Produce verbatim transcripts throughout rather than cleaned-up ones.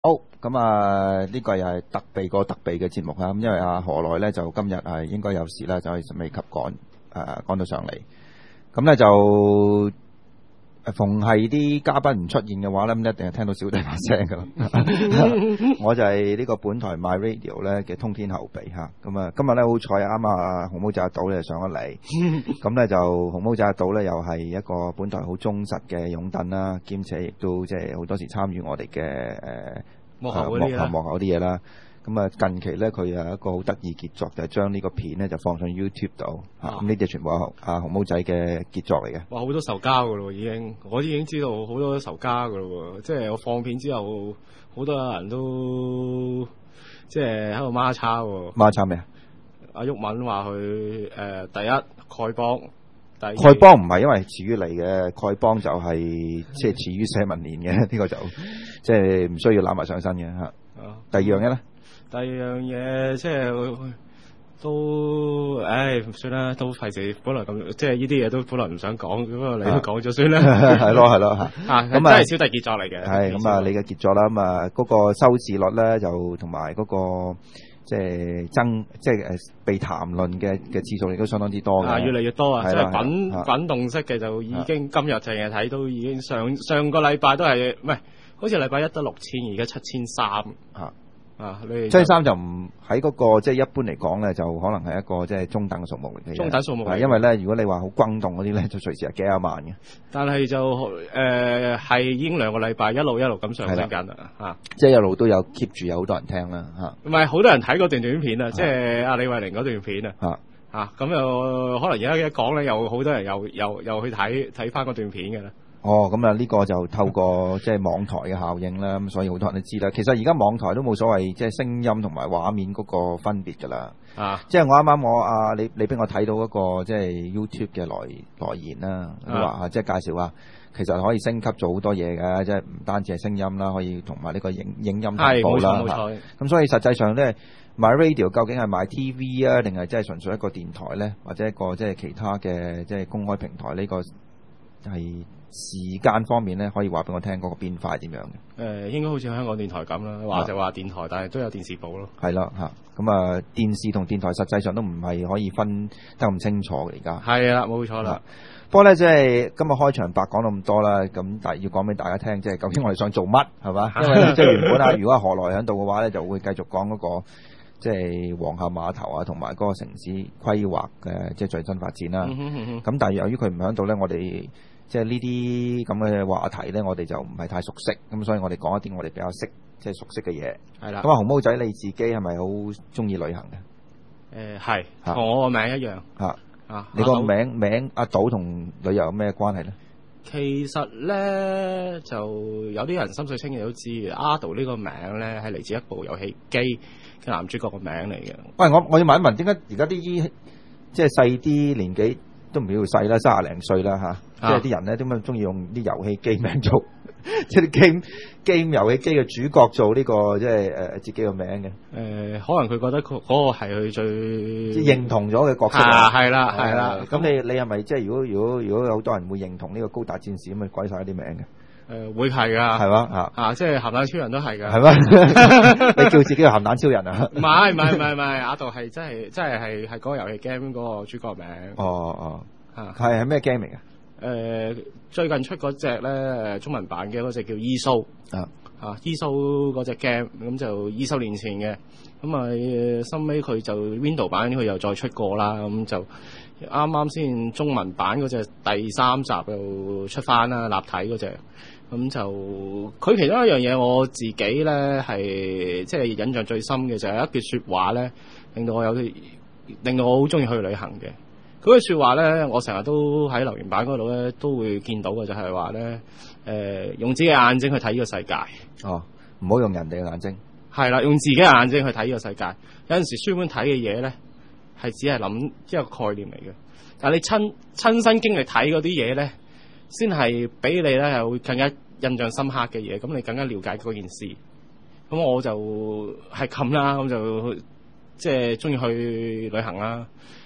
好，咁啊呢個又係特備個特備嘅節目啊，咁因為阿何來咧就今日係應該有事啦，就係未及趕誒趕到上嚟，咁咧就逢係啲嘉賓唔出現嘅話咧，咁一定係聽到小弟把聲噶啦。我就係呢個本台 My Radio 咧嘅通天後備吓，咁啊今日咧好彩啱啊紅毛仔阿島咧上咗嚟，咁咧就紅毛仔阿島咧又係一個本台好忠實嘅擁躉啦，兼且亦都即係好多時參與我哋嘅誒幕後嗰啲啦， 幕後啲嘢啦。咁啊近期咧佢有一個好得意傑作，就係將呢個片咧就放上 YouTube 度嚇，咁呢啲全部係阿紅毛仔嘅傑作嚟嘅。 哇！好多仇家噶咯，已經我已經知道好多仇家噶咯，即係我放片之後，好多人都即係喺度孖叉喎。 孖叉咩啊？ 阿毓民話佢誒第一丐幫，第二丐幫唔係因為似於你嘅，丐幫就係即係似於社民連嘅，呢個就即係唔需要攬埋上身嘅嚇。 啊， 第二樣嘢咧？ 第二樣嘢即係都，唉，算啦，都費事。本來咁，即係呢啲嘢都本來唔想講，咁啊，你都講咗算啦。 係咯係咯嚇。 啊，咁真係小弟傑作嚟嘅。 係咁啊，你嘅傑作啦，咁啊嗰個收視率咧，就同埋嗰個即係增，即係誒被談論嘅嘅次數亦都相當之多嘅。 啊，越嚟越多啊！即係滾滾滾動式嘅就已經今日淨係睇到已經上上個禮拜都係唔係？好似禮拜一得六千，而家七千三。 嚇。 啊！你七千三就唔喺嗰個即係一般嚟講咧，就可能係一個即係中等嘅數目嚟嘅。 中等數目嚟， 因為咧，如果你話好轟動嗰啲咧，就隨時係幾廿萬嘅。 但係就誒係、呃、已經兩個禮拜一路一路咁上升緊啦嚇， 即係一路都有 keep 住有好多人聽啦嚇。 唔係好多人睇嗰段短片啊，即係阿李慧玲嗰段片啊嚇嚇，咁又可能而家一講咧，又好多人又又又去睇睇翻嗰段片嘅啦。 哦，咁啊呢個就透過即係網台嘅效應啦，咁所以好多人都知啦。其實而家網台都冇所謂即係聲音同埋畫面嗰個分別㗎啦。 啊， 即係我啱啱我啊你你俾我睇到嗰個即係 YouTube 嘅來來言啦，話即係介紹話其實可以升級做好多嘢嘅，即係唔單止係聲音啦，可以同埋呢個影影音同步啦。 係冇錯冇錯。 咁所以實際上咧，My Radio 究竟係買 T V 啊，定係即係純粹一個電台咧，或者一個即係其他嘅即係公開平台呢個係？時間方面咧，可以話俾我聽嗰個變化係點樣嘅？誒、 呃，應該好似香港電台咁啦，話就話電台，但係都有電視部咯。 係啦，嚇咁啊，電視同電台實際上都唔係可以分得咁清楚嘅而家。 係啦，冇錯啦。 不過咧，即係今日開場白講到咁多啦，咁但係要講俾大家聽，即係究竟我哋想做乜係嘛？因為即係原本啊，如果何來喺度嘅話咧，就會繼續講嗰、那個即係皇后碼頭啊，同埋嗰個城市規劃嘅即係最新發展啦。咁、嗯、但係由於佢唔喺度咧，我哋即係呢啲咁嘅話題咧，我哋就唔係太熟悉，咁所以我哋講一啲我哋比較識即係熟悉嘅嘢。係啦。咁啊，紅毛仔你自己係咪好中意旅行嘅？ 誒係，同我個名一樣。嚇啊！你個名名阿島同旅遊有咩關係咧？ 其實咧就有啲人心水清嘅都知，阿島呢個名咧係嚟自一部遊戲機嘅男主角個名嚟嘅。 喂，我我要問一問，點解而家啲即係細啲年紀？都唔要細啦，三廿零歲啦嚇，即係啲人咧點解中意用啲遊戲機名做，即係啲 game game 遊戲機嘅主角做呢、這個即係誒自己個名嘅。誒、 呃，可能佢覺得佢嗰個係佢最即係認同咗嘅角色。 啊，係啦，係啦。 咁你你係咪即係如果如果如果有好多人會認同呢個高達戰士咁，咪改晒啲名嘅？ 誒、呃，會係噶， 係嘛嚇？ 啊，即係鹹蛋超人都係噶， 係咩？你叫自己個鹹蛋超人啊？ 唔係唔係唔係唔係，阿度係真係真係係係嗰個遊戲 game 嗰個主角名。 哦哦，啊，係係咩 game 嚟㗎？ 誒，最近出嗰隻咧中文版嘅嗰隻叫 E-Show 啊啊 E-Show 嗰隻 game，咁就二十年前嘅，咁啊收尾佢就 Window 版佢又再出過啦，咁就啱啱先中文版嗰隻第三集又出翻啦，立體嗰隻。咁就佢其中一樣嘢，我自己咧係即係印象最深嘅就係一句説話咧，令到我有令到我好中意去旅行嘅。嗰句説話咧，我成日都喺留言板嗰度咧都會見到嘅，就係話咧誒，用自己嘅眼睛去睇呢個世界。哦， 唔好用人哋嘅眼睛。 係啦，用自己嘅眼睛去睇呢個世界。有陣時書本睇嘅嘢咧，係只係諗一個概念嚟嘅，但係你親親身經歷睇嗰啲嘢咧，先係俾你咧係會更加印象深刻嘅嘢，咁你更加了解嗰件事。咁我就係咁啦，咁就即係中意去旅行啦。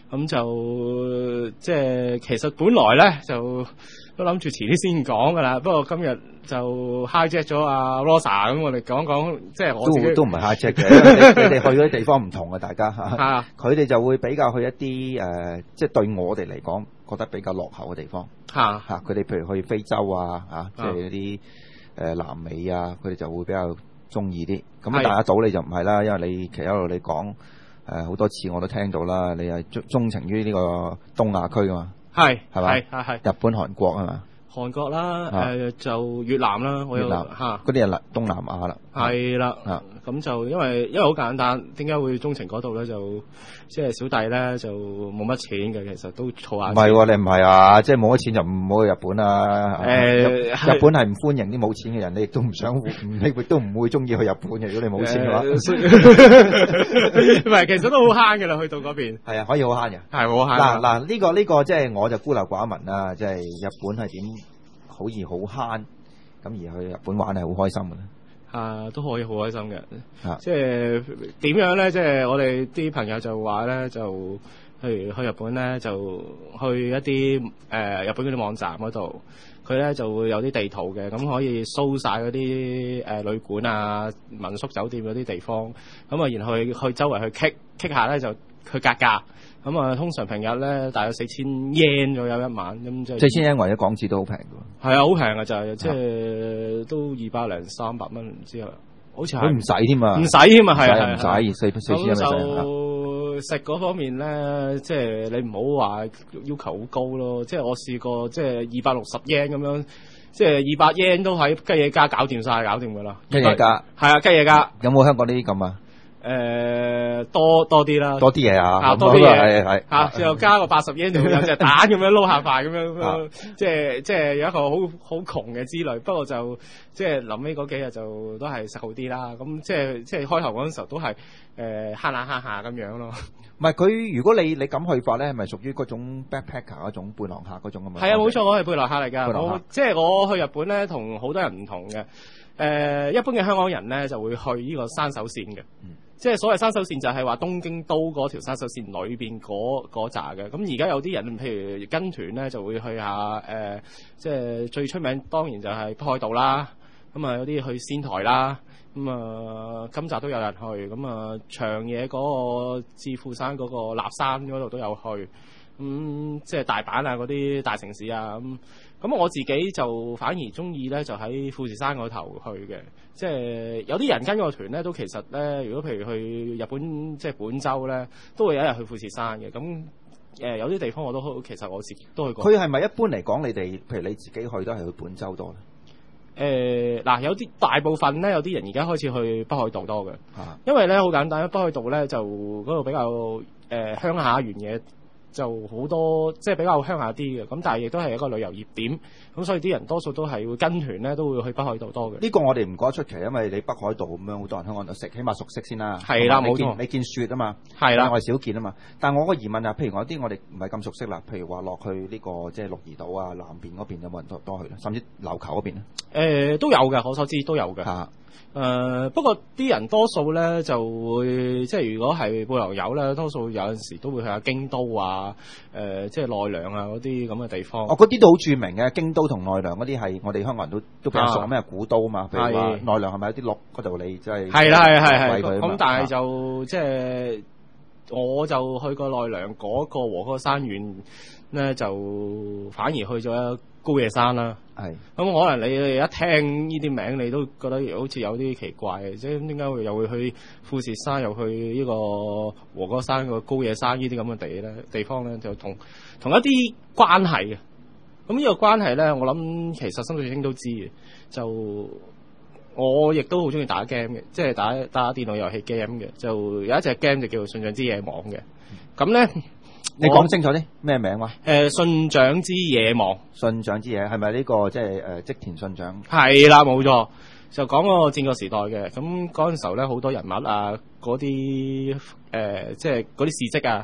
咁就即係其實本來咧就都諗住遲啲先講噶啦，不過今日就 hijack 咗阿 Rosa， 咁我哋講講即係我自己都都唔係 hijack 嘅，你哋去嗰啲地方唔同啊，大家嚇。 啊， 佢哋就會比較去一啲誒、呃，即係對我哋嚟講覺得比較落後嘅地方嚇嚇。佢哋譬如去非洲啊嚇，即係嗰啲誒南美啊，佢哋就會比較中意啲。咁啊，大家島你就唔係啦，因為你其實一路你講誒好多次我都聽到啦，你係鍾鍾情於呢個東亞區噶嘛。 係係嘛？ 係係係日本、韓國啊嘛， 韓國啦，誒、 啊呃、就越南啦，我有越南嚇， 嗰啲係東南亞啦。 係啦， 啊咁就因為因為好簡單，點解會鍾情嗰度咧？就即係小弟咧就冇乜錢嘅，其實都儲下錢。 唔係喎，你唔係啊，即係冇乜錢就唔好去日本啦。 誒日日本係唔歡迎啲冇錢嘅人，你亦都唔想，你亦都唔會中意去日本嘅。如果你冇錢嘅話， 唔係，其實都好慳嘅啦，去到嗰邊係啊，可以好慳嘅。 係好慳。 嗱嗱，呢個呢個即係我就孤陋寡聞啦，即係日本係點好易好慳，咁而去日本玩係好開心嘅咧。 啊，都可以好開心嘅， 啊即係點樣咧？即係我哋啲朋友就話咧，就譬如去日本咧，就去一啲誒、呃、日本嗰啲網站嗰度，佢咧就會有啲地圖嘅，咁可以搜晒嗰啲誒旅館啊、民宿酒店嗰啲地方，咁啊，然後去去周圍去 click click 下咧就去格價。咁啊，通常平日咧大約四千 yen 左右一晚，咁即係四千 yen 或者港紙都好平嘅。 係啊，好平啊，就係即係都二百零三百蚊，唔知啊，好似係佢唔使添啊， 唔使添啊，係啊， 唔使四四千 yen 咁就食嗰方面咧，即係你唔好話要求好高咯。即係我試過，即係二百六十 yen 咁樣，即係二百 yen 都喺雞野家搞掂晒，搞掂噶啦。 雞野家係啊，雞野家有冇香港呢啲咁啊？ 誒、呃、多多啲啦， 多啲嘢啊， 啊多啲嘢係係嚇，又加個八十 yen 就有隻蛋咁樣撈下飯咁樣，啊、即係即係有一個好好窮嘅之旅。不過就即係臨尾嗰幾日就都係食好啲啦。咁即係即係開頭嗰陣時候都係誒慳下慳下咁樣咯。 唔係佢，如果你你咁去法咧，係咪屬於嗰種 backpacker 嗰種背囊客嗰種咁啊？ 係啊，冇錯，我係背囊客嚟㗎。 背囊客我即係我去日本咧，同好多人唔同嘅。誒、呃，一般嘅香港人咧就會去呢個山手線嘅。嗯即係所謂山手線就係話東京都嗰條山手線裏邊嗰嗰扎嘅，咁而家有啲人譬如跟團咧就會去下誒、呃，即係最出名當然就係北海道啦，咁啊有啲去仙台啦，咁啊今集都有人去，咁啊長野嗰個智富山嗰個立山嗰度都有去，咁、嗯、即係大阪啊嗰啲大城市啊咁。咁我自己就反而中意咧，就喺富士山嗰頭去嘅。即係有啲人跟個團咧，都其實咧，如果譬如去日本即係本州咧，都會有一日去富士山嘅。咁誒、呃、有啲地方我都其實我自己都去過。 佢係咪一般嚟講，你哋譬如你自己去都係去本州多咧？ 誒嗱、呃，有啲大部分咧，有啲人而家開始去北海道多嘅。 啊， 因為咧好簡單，北海道咧就嗰度比較誒、呃、鄉下原野。就好多即係比較鄉下啲嘅，咁但係亦都係一個旅遊熱點，咁所以啲人多數都係會跟團咧，都會去北海道多嘅。 呢個我哋唔覺得出奇，因為你北海道咁樣好多人香港就食，起碼熟悉先啦。 係啦，冇錯。 你見雪啊嘛， 係啦， 我係少見啊嘛。但係我個疑問啊，譬如我啲我哋唔係咁熟悉啦，譬如話落去呢、這個即係鹿兒島啊南邊嗰邊有冇人多多去咧？甚至琉球嗰邊咧？ 誒、呃、都有嘅，我所知都有嘅。 嚇。 誒、呃、不過啲人多數咧就會即係如果係背囊友咧，多數有陣時都會去下京都啊，誒、呃、即係奈良啊嗰啲咁嘅地方。 哦，嗰啲都好著名嘅，京都同奈良嗰啲係我哋香港人都都比較熟，咩、啊、古都啊嘛。譬如話奈良係咪有啲鹿嗰度你即係係啦係係係咁，但係啊就即係我就去過奈良嗰個和歌山縣咧，就反而去咗高野山啦。係咁、嗯、可能你一聽呢啲名，你都覺得好似有啲奇怪嘅，即係點解會又會去富士山，又去呢個和歌山個高野山呢啲咁嘅地咧地方咧，就同同一啲關係嘅。咁呢個關係咧，我諗其實深水清都知嘅。就我亦都好中意打 game 嘅，即係打打電腦遊戲 game 嘅。就有一隻 game 就叫做《信長之野望》嘅。咁咧。 你講清楚啲咩名話？ 誒，信長之野望， 信長之野係咪呢個即係誒織田信長？ 係啦，冇錯，就講嗰個戰國時代嘅。咁嗰陣時候咧，好多人物啊，嗰啲誒，即係嗰啲事蹟啊，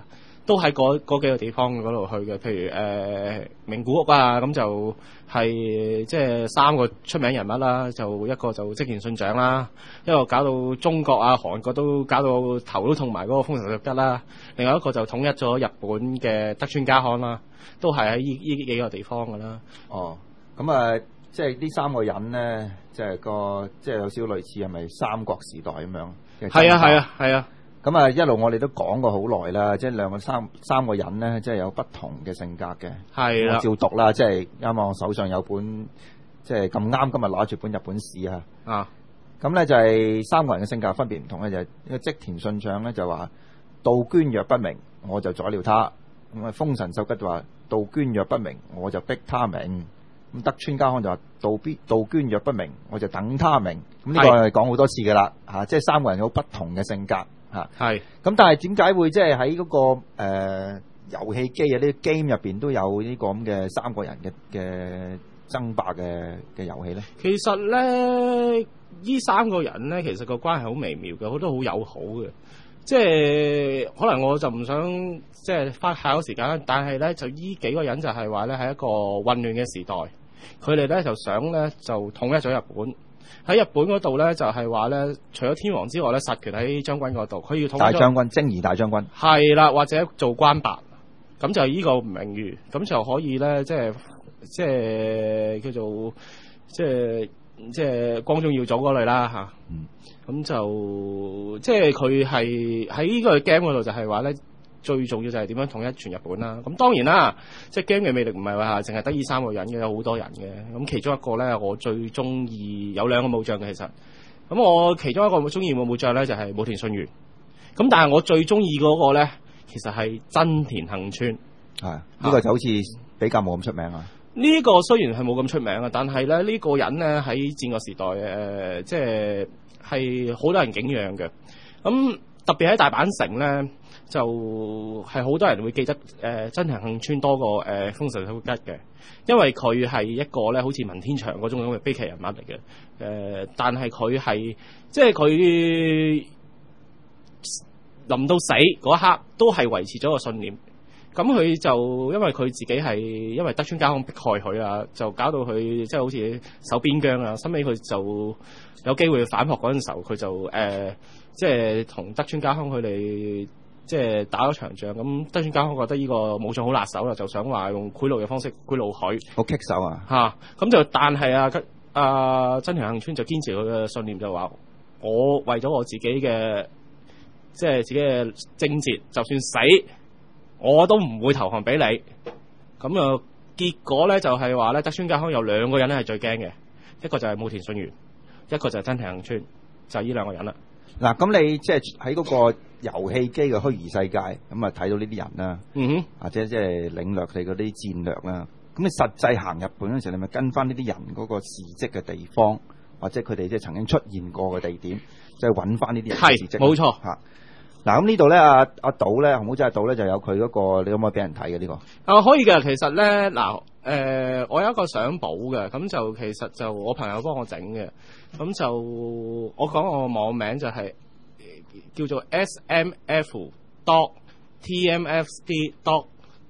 都喺嗰嗰幾個地方嗰度去嘅，譬如誒、呃、名古屋啊，咁就係即係三個出名人物啦，就一個就織田信長啦，一個搞到中國啊、韓國都搞到頭都痛埋嗰個豐臣秀吉啦，另外一個就統一咗日本嘅德川家康啦，都係喺呢呢幾個地方㗎啦。 哦，咁啊，即係呢三個人咧，即係個即係有少少類似係咪三國時代咁樣？ 係啊係啊係啊！ 咁啊，一路我哋都講過好耐啦，即係兩個三三個人咧，即係有不同嘅性格嘅。係啦，我照讀啦，即係啱啱我手上有本，即係咁啱今日攞住本日本史啊。啊，咁咧就係三個人嘅性格分別唔同咧，就係呢個織田信長咧就話杜鵑若不明，我就宰了他。咁啊，豐臣秀吉就話杜鵑若不明，我就逼他明。咁德川家康就話杜邊杜鵑若不明，我就等他明。咁呢個係講好多次㗎啦，嚇，即係三個人有不同嘅性格。嚇，係咁，但係點解會即係喺嗰個誒遊戲機啊呢個 game 入邊都有呢個咁嘅三個人嘅嘅爭霸嘅嘅遊戲咧？其實咧，呢三個人咧，其實個關係好微妙嘅，好多好友好嘅。即係可能我就唔想即係花太多時間，但係咧就呢幾個人就係話咧係一個混亂嘅時代，佢哋咧就想咧就統一咗日本。喺日本嗰度咧，就係話咧，除咗天皇之外咧，實權喺將軍嗰度，佢要統一大將軍、征夷大將軍，係啦，或者做關白，咁就係呢個名譽，咁就可以咧，即係即係叫做即係即係光宗耀祖嗰類啦嚇。嗯，咁就即係佢係喺呢個 game 嗰度就係話咧。最重要就係點樣統一全日本啦。咁當然啦，即係 game 嘅魅力唔係話淨係得呢三個人嘅，有好多人嘅。咁其中一個咧，我最中意有兩個武將嘅其實。咁我其中一個我中意嘅武將咧就係武田信玄。咁但係我最中意嗰個咧，其實係真田幸村。係呢、呢個就好似比較冇咁出名啊。呢、呢個雖然係冇咁出名啊，但係咧呢、呢個人咧喺戰國時代誒、呃，即係係好多人敬仰嘅。咁特別喺大阪城咧。就係好多人會記得誒、呃、真田幸村多過誒豐臣秀吉嘅，因為佢係一個咧好似文天祥嗰種咁嘅悲劇人物嚟嘅。誒、呃，但係佢係即係佢臨到死嗰一刻都係維持咗個信念。咁佢就因為佢自己係因為德川家康迫害佢啊，就搞到佢即係好似守邊疆啊。後尾佢就有機會反撲嗰陣時候，佢就誒、呃、即係同德川家康佢哋。即係打咗場仗，咁德川家康覺得呢個武將好辣手啦，就想話用賄賂嘅方式賄賂佢，好棘手啊！嚇、啊，咁就但係啊，啊真田幸村就堅持佢嘅信念，就話我為咗我自己嘅即係自己嘅政節，就算死我都唔會投降俾你。咁啊，結果咧就係話咧，德川家康有兩個人咧係最驚嘅，一個就係武田信玄，一個就係真田幸村，就係、是、呢兩個人啦。嗱，咁你即係喺嗰個遊戲機嘅虛擬世界，咁啊睇到呢啲人啦，嗯哼，或者即係領略你嗰啲戰略啦。咁你實際行日本嗰時候，你咪跟翻呢啲人嗰個事蹟嘅地方，或者佢哋即係曾經出現過嘅地點，即係揾翻呢啲人嘅事蹟。係，冇錯嚇。嗱，咁呢度咧，阿阿島咧，紅帽仔阿島咧就有佢嗰、那個，你可唔可以俾人睇嘅呢個？啊，可以嘅。其實咧，嗱，誒、呃，我有一個相簿嘅，咁就其實就我朋友幫我整嘅，咁就我講我個網名就係、是、叫做 S M F dot T M F D dot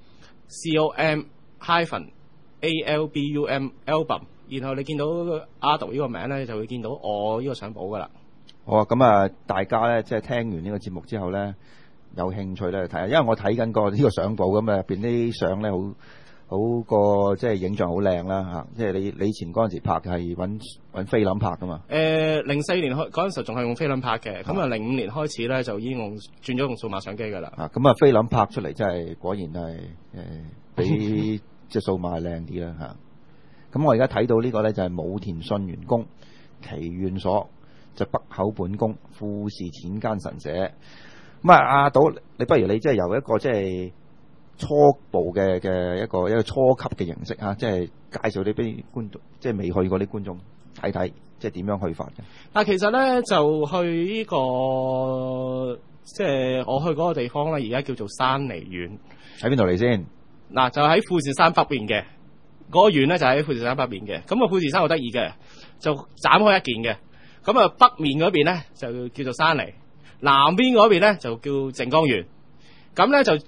C O M hyphen A L B U M album， 然後你見到阿島呢個名咧，就會見到我呢個相簿噶啦。好啊，咁啊，大家咧即係聽完呢個節目之後咧，有興趣咧去睇下，因為我睇緊個呢個相簿咁啊，入邊啲相咧好好個即係影像好靚啦嚇，即係你你以前嗰陣時拍係揾揾菲林拍噶嘛？誒，零四年開嗰陣時仲係用菲林拍嘅，咁啊零五年開始咧就已經用轉咗用數碼相機噶啦。啊，咁啊菲林拍出嚟真係果然係誒比即係數碼靚啲啦嚇。咁我而家睇到呢個咧就係武田信玄公祈願所。就北口本宮富士淺間神社咁啊！阿島，你不如你即係由一個即係初步嘅嘅一個一個初級嘅形式啊，即係介紹啲俾觀眾，即係未去過啲觀眾睇睇，即係點樣去法嘅。嗱，其實咧就去呢、這個即係我去嗰個地方咧，而家叫做山梨縣。喺邊度嚟先？嗱，就喺富士山北邊嘅嗰、那個縣咧，就喺富士山北邊嘅。咁啊，富士山好得意嘅，就斬開一件嘅。咁啊，北面嗰邊咧就叫做山梨，南邊嗰邊咧就叫靜岡縣。咁咧就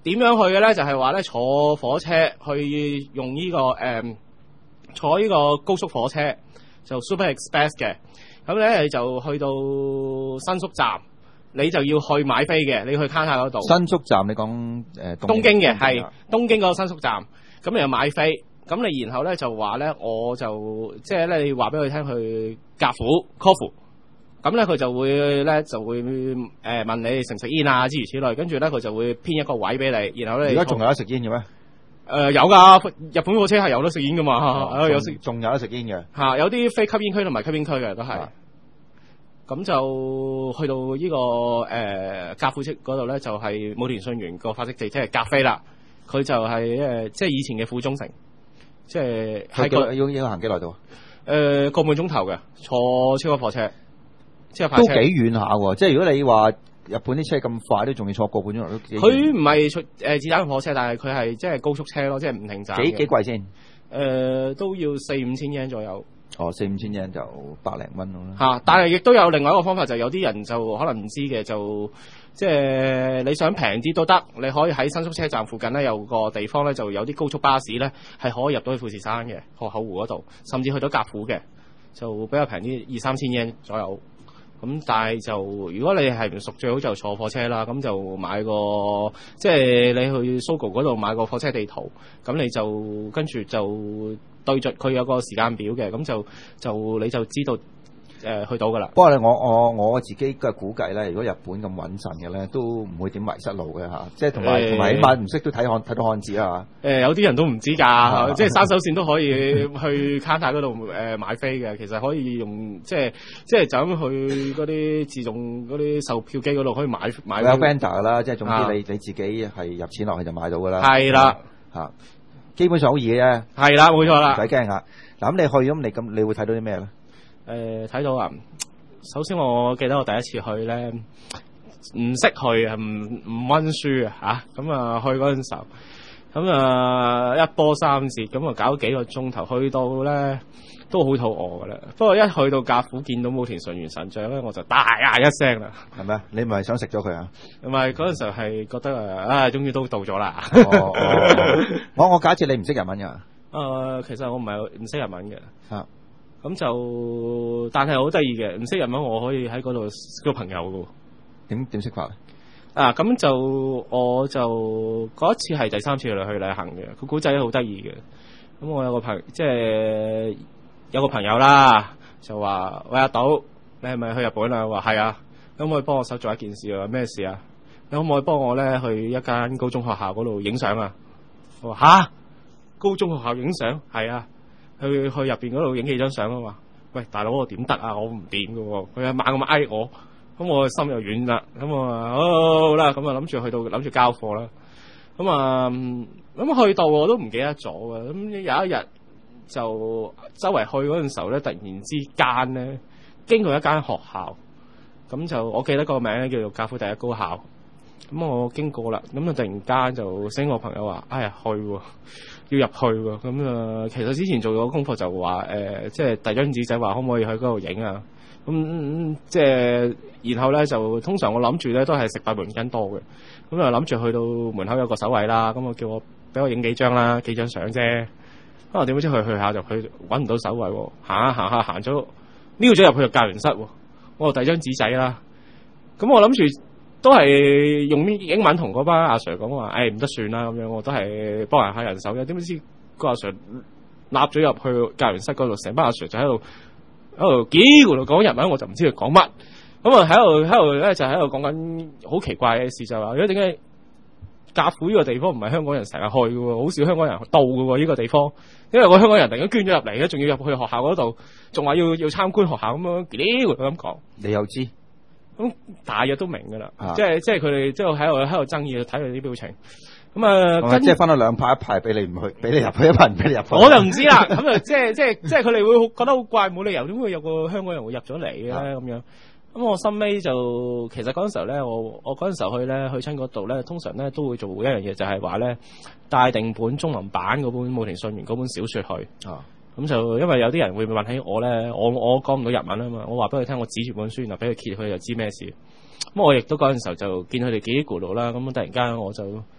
點樣去嘅咧？就係話咧坐火車去用呢、這個誒、嗯、坐呢個高速火車就 Super Express 嘅，咁咧你就去到新宿站，你就要去買飛嘅，你去 counter 嗰度。 新宿站你講誒東京嘅係東京嗰個新宿站，咁你又買飛，咁你然後咧就話咧我就即係咧你話俾佢聽去甲府 Kofu。咁咧佢就會咧就會誒、呃、問你食唔食煙啊諸如此類，跟住咧佢就會編一個位俾你，然後咧而家仲有得食煙嘅咩？誒、 呃、有㗎，日本火車係有得食煙㗎嘛， 哦、 有食仲有得食煙嘅嚇，有啲非吸煙區同埋吸煙區嘅都係。咁、啊、就去到呢、這個誒甲府跡嗰度咧，就係武田信玄個發跡地，即係甲飛啦。佢就係、是、誒、呃、即係以前嘅府中城，即係喺個要要行幾耐到？誒、 呃、個半鐘頭嘅，坐超級火車。 都幾遠下喎！即係如果你話日本啲車咁快，都仲要坐個半鐘頭都幾遠。 佢唔係出誒子彈火車，但係佢係即係高速車咯，即係唔停站。 幾幾貴先？誒、 呃，都要四五千yen左右。 哦，四五千yen就百零蚊咯。 嚇、啊！但係亦都有另外一個方法，就係、有啲人就可能唔知嘅，就即係你想平啲都得，你可以喺新宿車站附近咧有個地方咧，就有啲高速巴士咧係可以入到去富士山嘅河口湖嗰度，甚至去到甲府嘅，就比較平啲，二三千yen左右。咁但係就如果你係唔熟，最好就坐火車啦。咁就買個即係你去 Sogo 嗰度買個火車地圖，咁你就跟住就對著佢有個時間表嘅，咁就就你就知道。誒、呃、去到㗎啦。 不過咧，我我我自己嘅估計咧，如果日本咁穩陣嘅咧，都唔會點迷失路嘅嚇。即係同埋同埋，起碼唔識都睇漢睇到漢字啊嚇。 誒有啲人都唔知㗎，即係山手線都可以去 counter 嗰度誒買飛嘅。其實可以用即係即係就咁去嗰啲自動嗰啲售票機嗰度可以買買。 有 vendor 㗎啦，即係總之你你自己係入錢落去就買到㗎啦。 係啦嚇，基本上好易嘅啫。 係啦，冇錯啦， 唔使驚嚇。嗱咁你去咁你咁你會睇到啲咩咧？ 誒、呃、睇到啊！首先我記得我第一次去咧，唔識去啊，唔唔温書啊嚇，咁啊去嗰陣時候，咁啊一波三折，咁啊搞幾個鐘頭，去到咧都好肚餓噶啦。不過一去到甲府見到武田信玄神像咧，我就大嗌一聲啦。係咪啊？你唔係想食咗佢啊？唔係嗰陣時候係覺得啊，終於都到咗啦。 哦哦、我我假設你唔識日文㗎。誒、 呃，其實我唔係唔識日文嘅。 啊。 咁就，但係好得意嘅，唔識日文我可以喺嗰度交朋友嘅。 點點識法？ 啊，咁就我就嗰一次係第三次去旅行嘅，個古仔好得意嘅。咁我有個朋，即係有個朋友啦，就話喂阿島，你係咪去日本啊？我話係啊，可唔可以幫我手做一件事啊？咩事啊？你可唔可以幫我咧去一間高中學校嗰度影相啊？我話吓，高中學校影相？係啊。去去入邊嗰度影幾張相啊嘛！喂，大佬我點得啊？我唔掂㗎喎，佢猛咁嗌我，咁我心又軟啦。咁我話好啦，咁啊諗住去到諗住交貨啦。咁啊咁去到我都唔記得咗嘅。咁有一日就周圍去嗰陣時候咧，突然之間咧經過一間學校，咁就我記得個名咧叫做甲府第一高校。咁我經過啦，咁啊突然間就醒我朋友話：哎呀去喎！要入去喎，咁啊，其實之前做咗功課就話，誒、呃，即係遞張紙仔話可唔可以去嗰度影啊？咁、嗯、即係，然後咧就通常我諗住咧都係食閉門羹多嘅，咁啊諗住去到門口有個守衛啦，咁我叫我俾我影幾張啦，幾張相啫。啊點知去去下就去揾唔到守衛喎，行下行下行咗瞄咗入去就教員室喎，我遞張紙仔啦，咁我諗住。都係用英文同嗰班阿 Sir 講話，誒唔得算啦咁樣，我都係幫人下人手嘅。點知個阿 Sir 立咗入去教員室嗰度，成班阿 Sir 就喺度喺度幾乎度講日文，我就唔知佢講乜。咁啊喺度喺度咧就喺度講緊好奇怪嘅事，就話如果點解甲府呢個地方唔係香港人成日去嘅喎，好少香港人到嘅喎呢個地方，因為個香港人突然間捐咗入嚟咧，仲要入去學校嗰度，仲話要要參觀學校咁樣，幾乎咁講。你又知？咁大約都明㗎啦、啊，即係即係佢哋即係喺度喺度爭議，睇佢啲表情。咁啊，跟即係分咗兩派，一派俾你唔去，俾你入去，一派唔俾你入去。我就唔知啦。咁啊，即係即係即係佢哋會覺得好怪，冇理由點會有個香港人會入咗嚟嘅咧咁樣。咁我心尾就其實嗰陣時候咧，我我嗰陣時候去咧去親嗰度咧，通常咧都會做一樣嘢，就係話咧帶定本中文版嗰本武田信玄嗰本小説去。啊咁就因為有啲人會問起我咧，我我講唔到日文啊嘛，我話俾佢聽，我指住本書，然後俾佢揭，佢就知咩事。咁我亦都嗰陣時候就見佢哋嘰哩咕嚕啦，咁突然間我就有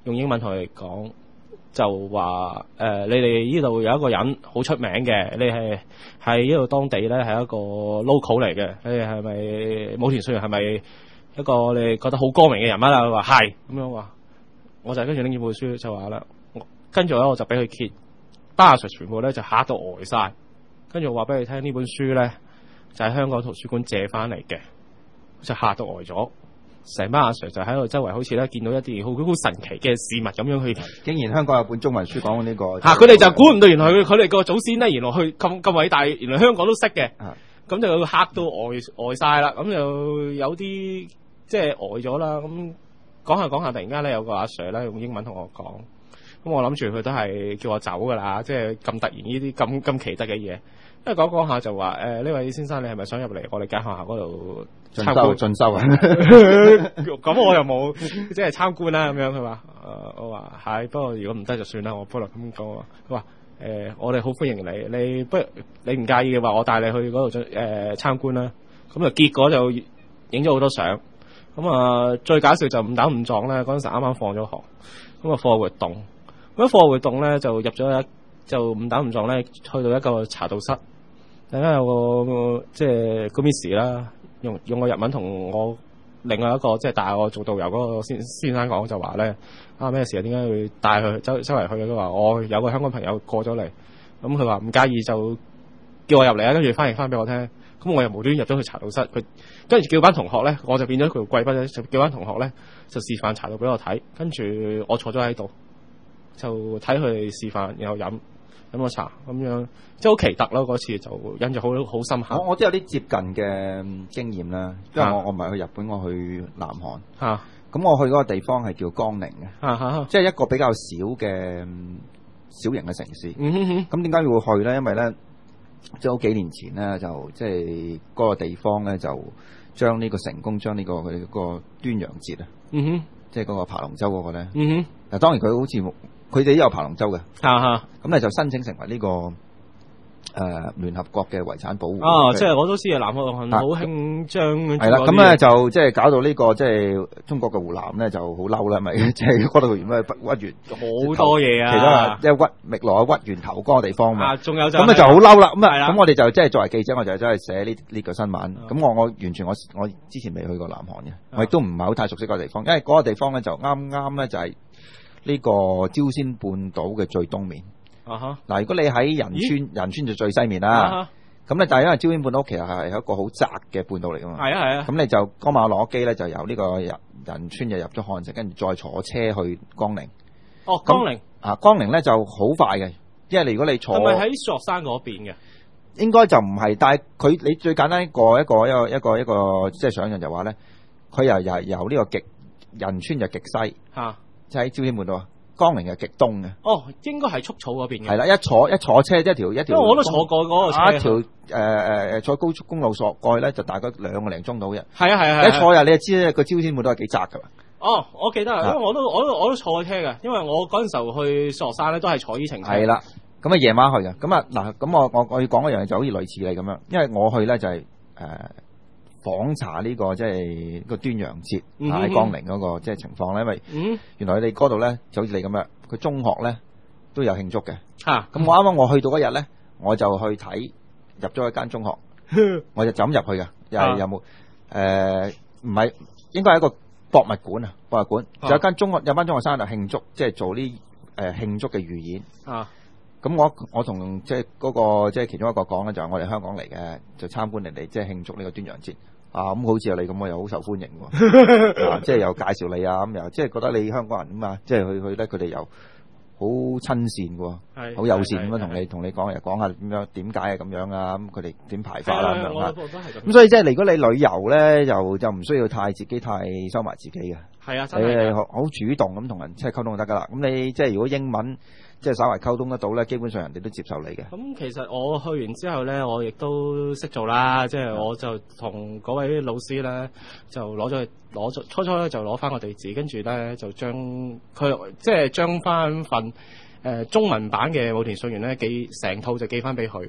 用英文同佢哋講，就話誒、呃、你哋呢度有一個人好出名嘅，你係喺呢度當地咧係一個 local 嚟嘅，你哋係咪武田信玄係咪一個你哋覺得好光明嘅人物啊？佢話係咁樣話，我就跟住拎住本書就話啦，跟住咧我就俾佢揭，班阿 Sir 全部咧就嚇到呆晒，跟住我話俾佢聽呢本書咧就喺香港圖書館借翻嚟嘅，就嚇到呆咗。成班阿 Sir 就喺度周圍好似咧見到一啲好好神奇嘅事物咁樣去， 竟然香港有本中文書講呢、這個嚇，佢哋就估唔到原來佢佢哋個祖先咧原來去咁咁偉大，原來香港都識嘅，咁就嚇到呆呆晒啦，咁就有啲即係呆咗啦。咁講下講下，突然間咧有個阿 Sir 咧用英文同我講，咁我諗住佢都係叫我走噶啦，即係咁突然呢啲咁咁奇特嘅嘢。因為講講下就話誒呢位先生，你係咪想入嚟我哋間學校嗰度參觀進修啊？ 咁我又冇即係參觀啦咁樣。佢話誒我話係，不過如果唔得就算啦。我不如咁講。佢話誒我哋好歡迎你，你不如你唔介意嘅話，我帶你去嗰度誒參觀啦。咁啊結果就影咗好多相。咁啊最搞笑就誤打誤撞咧，嗰陣時啱啱放咗學，咁啊課外活動，咁課外活動咧就入咗一就誤打誤撞咧去到一個茶道室。大家有個即係個 miss 啦，用用個日文同我另外一個即係帶我做導遊嗰個先先生講，就話咧啊咩事啊？點解會帶佢周周圍去？佢話我有個香港朋友過咗嚟，咁佢話唔介意就叫我入嚟啊，跟住翻譯翻俾我聽。咁我又無端入咗去茶道室，佢跟住叫班同學咧，我就變咗佢貴賓咧，就叫班同學咧就示範茶道俾我睇，跟住我坐咗喺度就睇佢哋示範，然後飲。飲個茶咁樣，即係好奇特咯！嗰次就印象好好深刻。 我我都有啲接近嘅經驗啦，因為我我唔係去日本，我去南韓。嚇、啊！咁我去嗰個地方係叫江寧嘅，嚇、啊、即係一個比較小嘅小型嘅城市。嗯哼哼。咁點解要去咧？因為咧，即係好幾年前咧，就即係嗰個地方咧，就將呢個成功將呢、這個佢哋嗰個端陽節啊。嗯哼。即係嗰個爬龍舟嗰個咧。嗯哼。嗱，當然佢好似。佢哋都有爬龍舟嘅，咁咧就申請成為呢、這個誒、呃、聯合國嘅遺產保護。哦， 即係我都知啊，南韓好興將係啦，咁咧就即係搞到呢、這個即係中國嘅湖南咧就好嬲啦，咪即係嗰度原來屈原好多嘢啊， 其他即係屈汨羅屈原頭嗰個地方嘛。 仲、啊、有就咁啊就好嬲啦，咁啊咁我哋就即係作為記者，我就真係寫呢呢個新聞。咁、啊、我我完全我我之前未去過南韓嘅、啊，我亦都唔係好太熟悉嗰個地方，因為嗰個地方咧就啱啱咧就係、是。呢、這個朝鮮半島嘅最東面，嗱、uh-huh. 如果你喺仁川，仁川就最西面啦。咁、uh-huh. 咧，但係因為朝鮮半島其實係一個好窄嘅半島嚟噶嘛。係啊係啊。咁你就剛馬攞機咧，就由呢個仁仁川就入咗漢城，跟住再坐車去江寧。 哦，江寧啊，江寧咧就好快嘅，因為如果你坐係咪喺朔山嗰邊嘅？ 應該就唔係，但係佢你最簡單一個一個一個一個一個即係想象就話咧，佢由由由呢個極仁川就極西嚇。Uh-huh. 就喺朝鮮半島啊，江寧係極東嘅。哦，應該係束草嗰邊嘅。係啦，一坐一坐車一條一條。因為我都坐過嗰個車。一條誒誒誒，坐高速公路索過去咧，就大概兩個零鐘到嘅。係啊係啊係。一坐入你就知咧，個朝鮮半島係幾窄噶啦。哦，我記得啊，因為我都我都我都坐過車嘅，因為我嗰陣時候去朔山咧都係坐呢程車。係啦，咁啊夜晚去嘅，咁啊嗱，咁我我我要講一樣嘢就好似類似你咁樣，因為我去咧就係、是、誒。呃訪查呢、這個即係個端陽節喺江寧嗰個即係情況咧，因為原來你嗰度咧就好似你咁樣，佢中學咧都有慶祝嘅。嚇、啊！咁我啱啱我去到嗰日咧，我就去睇入咗一間中學，我就就咁入去嘅。又係有冇誒？唔係應該係一個博物館啊，博物館。就有一間中學有班中學生就慶祝，即係做啲誒慶祝嘅預演。啊！咁我我同即係嗰個即係其中一個講咧，就係我哋香港嚟嘅，就參觀你哋即係慶祝呢個端陽節。啊，咁好似你咁，我又好受歡迎喎、啊，即係又介紹你啊，咁又即係覺得你香港人咁啊，即係去去咧，佢哋又好親善喎，好友善咁樣同你同你講，又講下點樣點解係咁樣啊，咁佢哋點排法啦咁樣啊，咁所以即係如果你旅遊咧，就就唔需要太自己太收埋自己嘅，係啊，真係你好主動咁同人即係溝通就得噶啦，咁你即係如果英文。即係稍為溝通得到咧，基本上人哋都接受你嘅。咁其實我去完之後咧，我亦都識做啦。即係我就同嗰位老師咧，就攞咗去攞咗初初咧就攞翻個地址，跟住咧就將佢即係將翻份誒中文版嘅武田信玄咧寄成套就寄翻俾佢。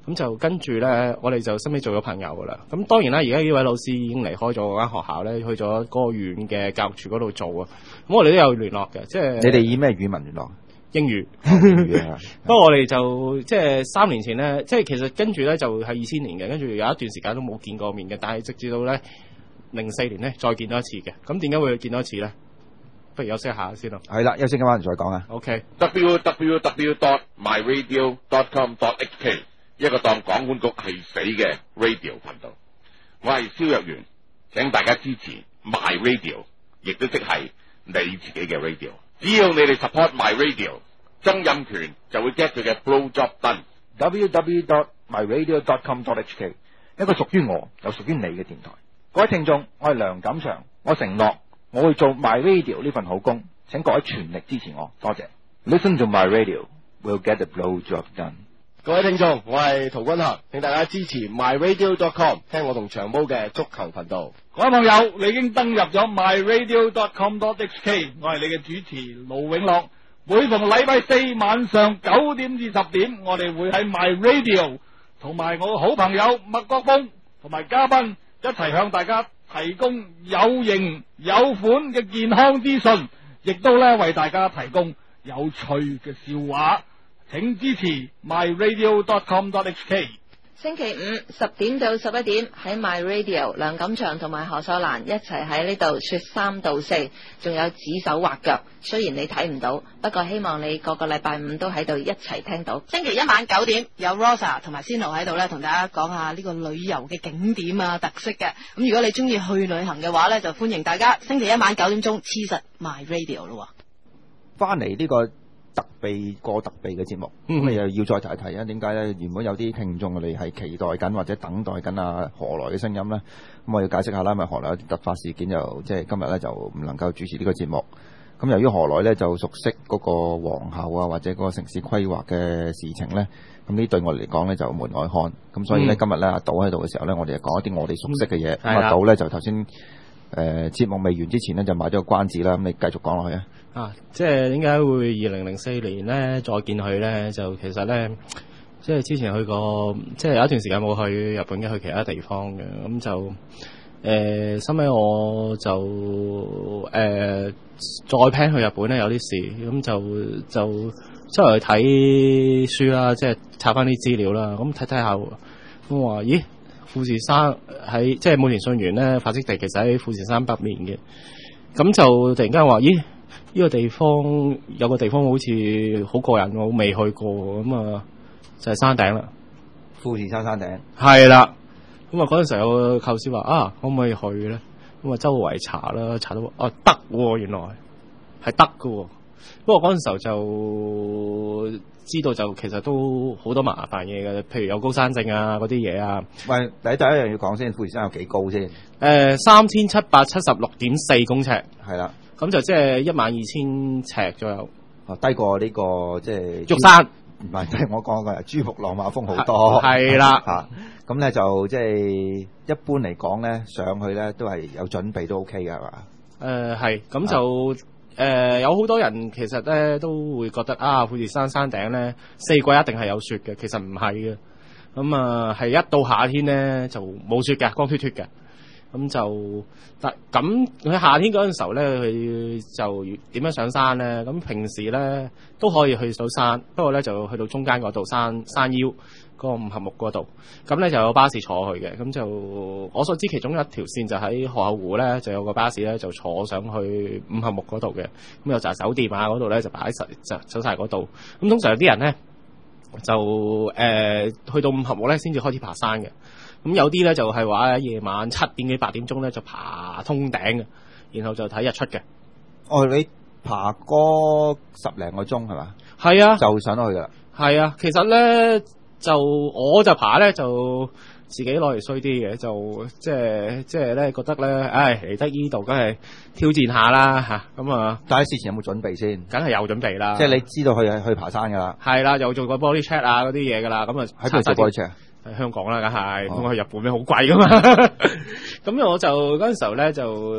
咁就跟住咧，我哋就收尾做咗朋友噶啦。咁當然啦，而家呢位老師已經離開咗嗰間學校咧，去咗嗰個縣嘅教育處嗰度做啊。咁我哋都有聯絡嘅，即係你哋以咩語文聯絡？ 英語。 英語啊。 不過我哋就即係三年前咧，即係其實跟住咧就係二千年嘅，跟住有一段時間都冇見過面嘅，但係直至到咧零四年咧再見多一次嘅。咁點解會見多一次咧？不如休息一下先咯。 係啦，休息今晚再講啊。 OK。 w w w dot my radio dot com dot h k 一個當港管局係死嘅 radio 頻道，我係蕭若元，請大家支持 My Radio， 亦都即係你自己嘅 radio。只要你哋 support My Radio， 曾蔭權就會 get 佢嘅 blow job done。 w w w dot my radio dot com dot h k 一個屬於我又屬於你嘅電台。各位聽眾，我係梁錦祥，我承諾我會做 My Radio 呢份好工，請各位全力支持我，多謝。Listen to My Radio, we'll get the blow job done。 各位聽眾，我係陶君行，請大家支持 my radio dot com， 聽我同長毛嘅足球頻道。 各位網友，你已經登入咗 my radio dot com dot h k， 我係你嘅主持盧永樂。每逢禮拜四晚上九點至十點，我哋會喺 my radio 同埋我嘅好朋友麥國峰同埋嘉賓一齊向大家提供有型有款嘅健康資訊，亦都咧為大家提供有趣嘅笑話。請支持 my radio dot com dot h k。 星期五十點到十一點喺 My Radio， 梁錦祥同埋何秀蘭一齊喺呢度說三道四，仲有指手畫腳。雖然你睇唔到，不過希望你個個禮拜五都喺度一齊聽到。 星期一晚九點有 Rosa 同埋 Sino 喺度咧，同大家講下呢個旅遊嘅景點啊特色嘅。咁如果你中意去旅行嘅話咧，就歡迎大家星期一晚九點鐘黐實 My Radio 咯。 翻嚟呢個特備過特備嘅節目，咁你又要再提一提啊？點解咧？原本有啲聽眾我哋係期待緊或者等待緊啊何來嘅聲音咧，咁我要解釋下啦，因為何來有啲突發事件，就即係今日咧就唔能夠主持呢個節目。咁由於何來咧就熟悉嗰個皇后啊或者嗰個城市規劃嘅事情咧，咁呢對我嚟講咧就門外漢。咁所以咧、嗯、今日咧阿島喺度嘅時候咧，我哋就講一啲我哋熟悉嘅嘢。阿島咧就頭先誒節目未完之前咧就買咗個關子啦。咁你繼續講落去啊！ 啊，即係點解會二零零四年咧再見佢咧？就其實咧，即係之前去過，即係有一段時間冇去日本嘅，去其他地方嘅。咁就誒，收尾我就誒、呃、再 plan 去日本咧，有啲事，咁就就周圍去睇書啦，即係查翻啲資料啦。咁睇睇下，咁話咦，富士山喺即係武田信玄咧發跡地，其實喺富士山北面嘅。咁就突然間話咦，呢個地方有個地方好似好過癮，我未去過，咁啊就係山頂啦， 富士山山頂係啦。咁啊嗰陣時有個構思話啊，可唔可以去咧？咁啊周圍查啦，查到啊得喎，原來係得㗎。不過嗰陣時候就知道就其實都好多麻煩嘢嘅，譬如有高山症啊嗰啲嘢啊。 喂，第一第一樣要講先，富士山有幾高先？ 誒三千七百七十六點四公尺， 係啦。 咁就即係一萬二千尺左右。 哦，低過呢、這個即係玉山， 唔係，即係我講嘅珠穆朗瑪峰好多。 係啦， 嚇咁咧就即係一般嚟講咧，上去咧都係有準備都 OK 嘅，係嘛？誒係，咁就。誒、呃，有好多人其實咧都會覺得啊，富士山山頂咧四季一定係有雪嘅，其實唔係嘅。咁啊，係一到夏天咧就冇雪嘅，光脫脫嘅。咁就但咁佢夏天嗰陣時候咧，佢就點樣上山咧？咁平時咧都可以去到山，不過咧就去到中間嗰度山山腰嗰個五合目嗰度，咁咧就有巴士坐去嘅。咁就我所知其中一條線就喺河口湖咧，就有個巴士咧就坐上去五合目嗰度嘅。咁有紮酒店啊嗰度咧就擺實就走晒嗰度。咁通常有啲人咧就誒、呃、去到五合目咧先至開始爬山嘅。咁有啲咧就係話夜晚七點幾八點鐘咧就爬通頂嘅，然後就睇日出嘅。 哦，你爬嗰十零個鐘係嘛？ 係啊， 就上到去噶啦。係啊，其實咧就我就爬咧就自己攞嚟衰啲嘅，就即係即係咧覺得咧，唉嚟得呢度梗係挑戰下啦吓，咁啊。 但係事前有冇準備先？ 梗係有準備啦。即係你知道去去爬山噶啦。係啦，又做過 body check 啊嗰啲嘢噶啦，咁啊喺邊度做 body check？ 喺香港啦，梗係咁去日本咧好貴噶嘛。咁我就嗰陣時候咧就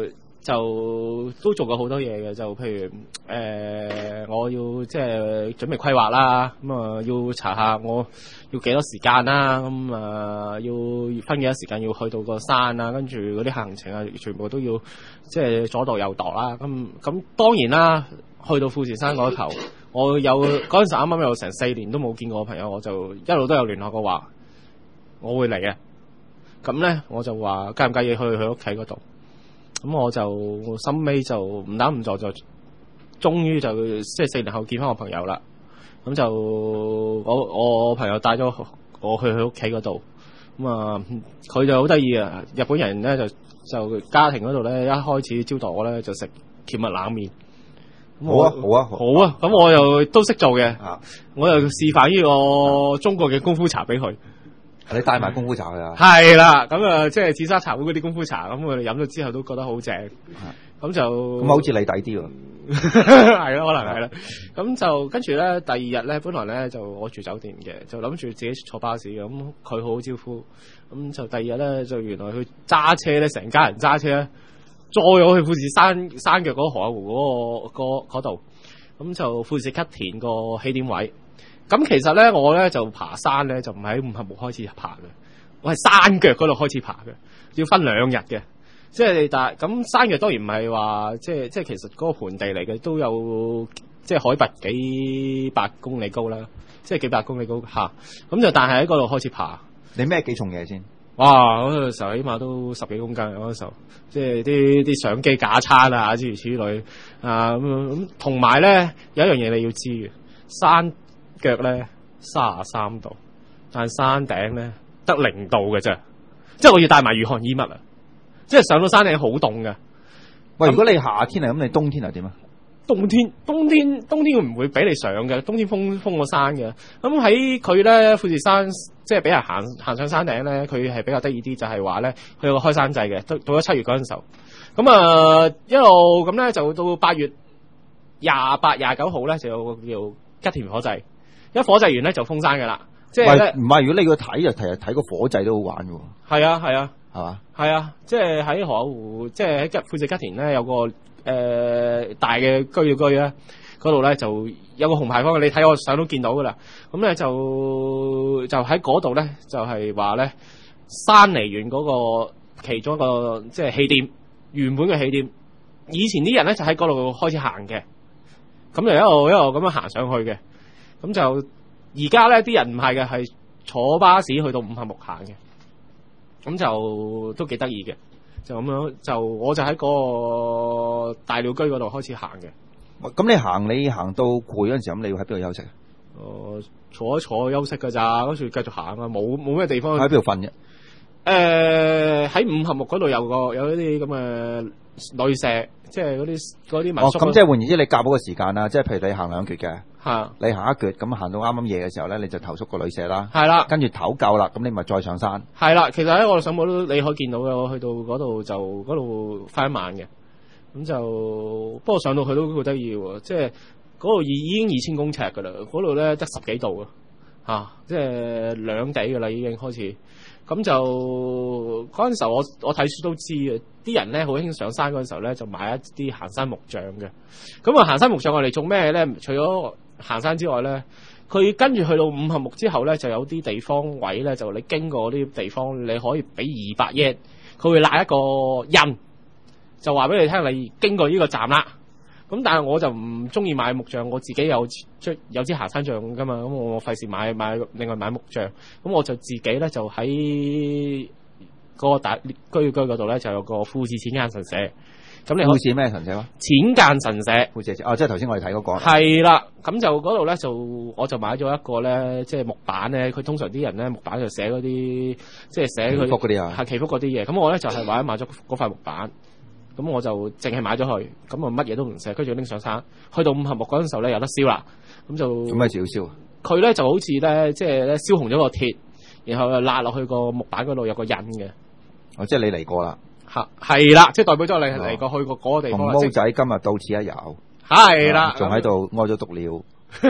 就都做過好多嘢嘅，就譬如誒、呃，我要即係準備規劃啦，咁啊要查下我要幾多時間啦，咁啊要分幾多時間要去到個山啊，跟住嗰啲行程啊，全部都要即係左度右度啦。咁咁當然啦，去到富士山嗰頭，我有嗰陣時啱啱有成四年都冇見過我朋友，我就一路都有聯絡過話我會嚟嘅。咁咧我就話介唔介意去佢屋企嗰度？咁我就心尾就唔打唔撞，就終於就即係四年後見翻我朋友啦。咁就我我朋友帶咗我去佢屋企嗰度。咁啊，佢就好得意啊！日本人咧就就家庭嗰度咧一開始招待我咧就食蕎麥冷麵。 好啊好啊好啊！咁我又都識做嘅，啊、我又示範呢個中國嘅功夫茶俾佢。 你帶埋功夫茶去啊？ 係啦，咁啊，即係紫砂茶會嗰啲功夫茶，咁我哋飲咗之後都覺得好正，咁就咁好似你抵啲喎， 係咯，可能係啦。咁就跟住咧，第二日咧，本來咧就我住酒店嘅，就諗住自己坐巴士嘅，咁佢好好招呼，咁就第二日咧就原來佢揸車咧，成家人揸車咧，載我去富士山山腳嗰個河湖嗰個嗰度，咁就富士吉田個起點位。咁其實咧，我咧就爬山咧，就唔喺五合目開始爬嘅，我係山腳嗰度開始爬嘅，要分兩日嘅。即係但係咁山腳當然唔係話即係即係其實嗰個盆地嚟嘅，都有即係海拔幾百公里高啦，即係幾百公里高嚇。咁就但係喺嗰度開始爬。 你咩幾重嘢先？ 哇！嗰個時候起碼都十幾公斤，嗰個時候即係啲啲相機架撐啊，諸如此類啊咁咁。同埋咧有一樣嘢你要知嘅，山腳咧三十三度，但山頂咧得零度嘅啫，即係我要帶埋御寒衣物啊！即係上到山頂好凍㗎。 喂，如果你夏天係咁，你冬天係點啊？ 冬天冬天冬天唔會俾你上嘅，冬天封封個山嘅。咁喺佢咧富士山，即係俾人行行上山頂咧，佢係比較得意啲，就係話咧佢有個開山祭嘅。到到咗七月嗰陣時候，咁啊、呃、一路咁咧就到八月廿八廿九號咧就有個叫吉田火祭。一火祭完咧就封山噶啦，即係咧唔係，如果你要睇就其實睇個火祭都好玩嘅。 係啊係啊係嘛？ 係啊，即係喺河口湖，即係喺吉富士吉田咧有個誒、呃、大嘅居居咧，嗰度咧就有個紅牌坊，你睇我相都見到噶啦。咁咧就就喺嗰度咧就係話咧山梨縣嗰個其中一個即係起點，原本嘅起點。以前啲人咧就喺嗰度開始行嘅，咁就一路一路咁樣行上去嘅。咁就而家咧啲人唔係嘅，係坐巴士去到五合目行嘅，咁就都幾得意嘅。就咁樣，就我就喺個大鳥居嗰度開始行嘅。 咁你行你行到攰嗰陣時，咁你要喺邊度休息啊？ 哦、呃，坐一坐休息㗎咋，跟住繼續行啊，冇冇咩地方。 喺邊度瞓啫？誒、 呃，喺五合目嗰度有個有一啲咁嘅旅社，即係嗰啲嗰啲民宿。哦， 咁即係換言之，你夾好個時間啦，即係譬如你行兩橛嘅。 係， 你行一橛咁行到啱啱夜嘅時候咧，你就投宿個旅社啦。 係啦， 跟住唞夠啦，咁你咪再上山。 係啦，其實喺我上網都你可以見到嘅，我去到嗰度就嗰度翻一晚嘅。咁就不過上到去都好得意喎，即係嗰度已已經二千公尺㗎啦，嗰度咧得十幾度啊，嚇，即係兩地㗎啦已經開始。咁就嗰陣時候我我睇書都知嘅，啲人咧好興上山嗰陣時候咧就買一啲行山木杖嘅。咁啊行山木杖我哋做咩咧？除咗行山之外咧，佢跟住去到五合目之後咧，就有啲地方位咧，就你經過啲地方，你可以俾二百yen，佢會揦一個印，就話俾你聽你經過呢個站啦。咁但係我就唔中意買木杖，我自己有即有支行山杖噶嘛，咁我費事買買另外買木杖，咁我就自己咧就喺嗰個大居居嗰度咧就有個富士淺間神社。咁你富士咩神社啊？ 淺間神社， 富士哦，即係頭先我哋睇嗰個。 係啦，咁就嗰度咧就我就買咗一個咧，即係木板咧。佢通常啲人咧木板就寫嗰啲，即係寫佢祈福嗰啲啊， 係祈福嗰啲嘢。咁我咧就係為咗買咗嗰塊木板，咁我就淨係買咗佢，咁啊乜嘢都唔寫，跟住拎上山，去到五合目嗰陣時候咧有得燒啦，咁就咁咩照燒？ 佢咧就好似咧即係咧燒紅咗個鐵，然後又揦落去個木板嗰度有個印嘅。 哦，即係你嚟過啦。 吓係啦，即係代表咗你嚟過去過嗰個地方。 同毛仔今日到此一遊。 係啦， 仲喺度屙咗毒尿。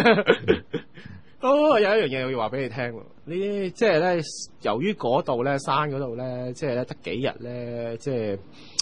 都有一樣嘢我要話俾你聽，呢即係咧，由於嗰度咧山嗰度咧，即係咧得幾日咧，即係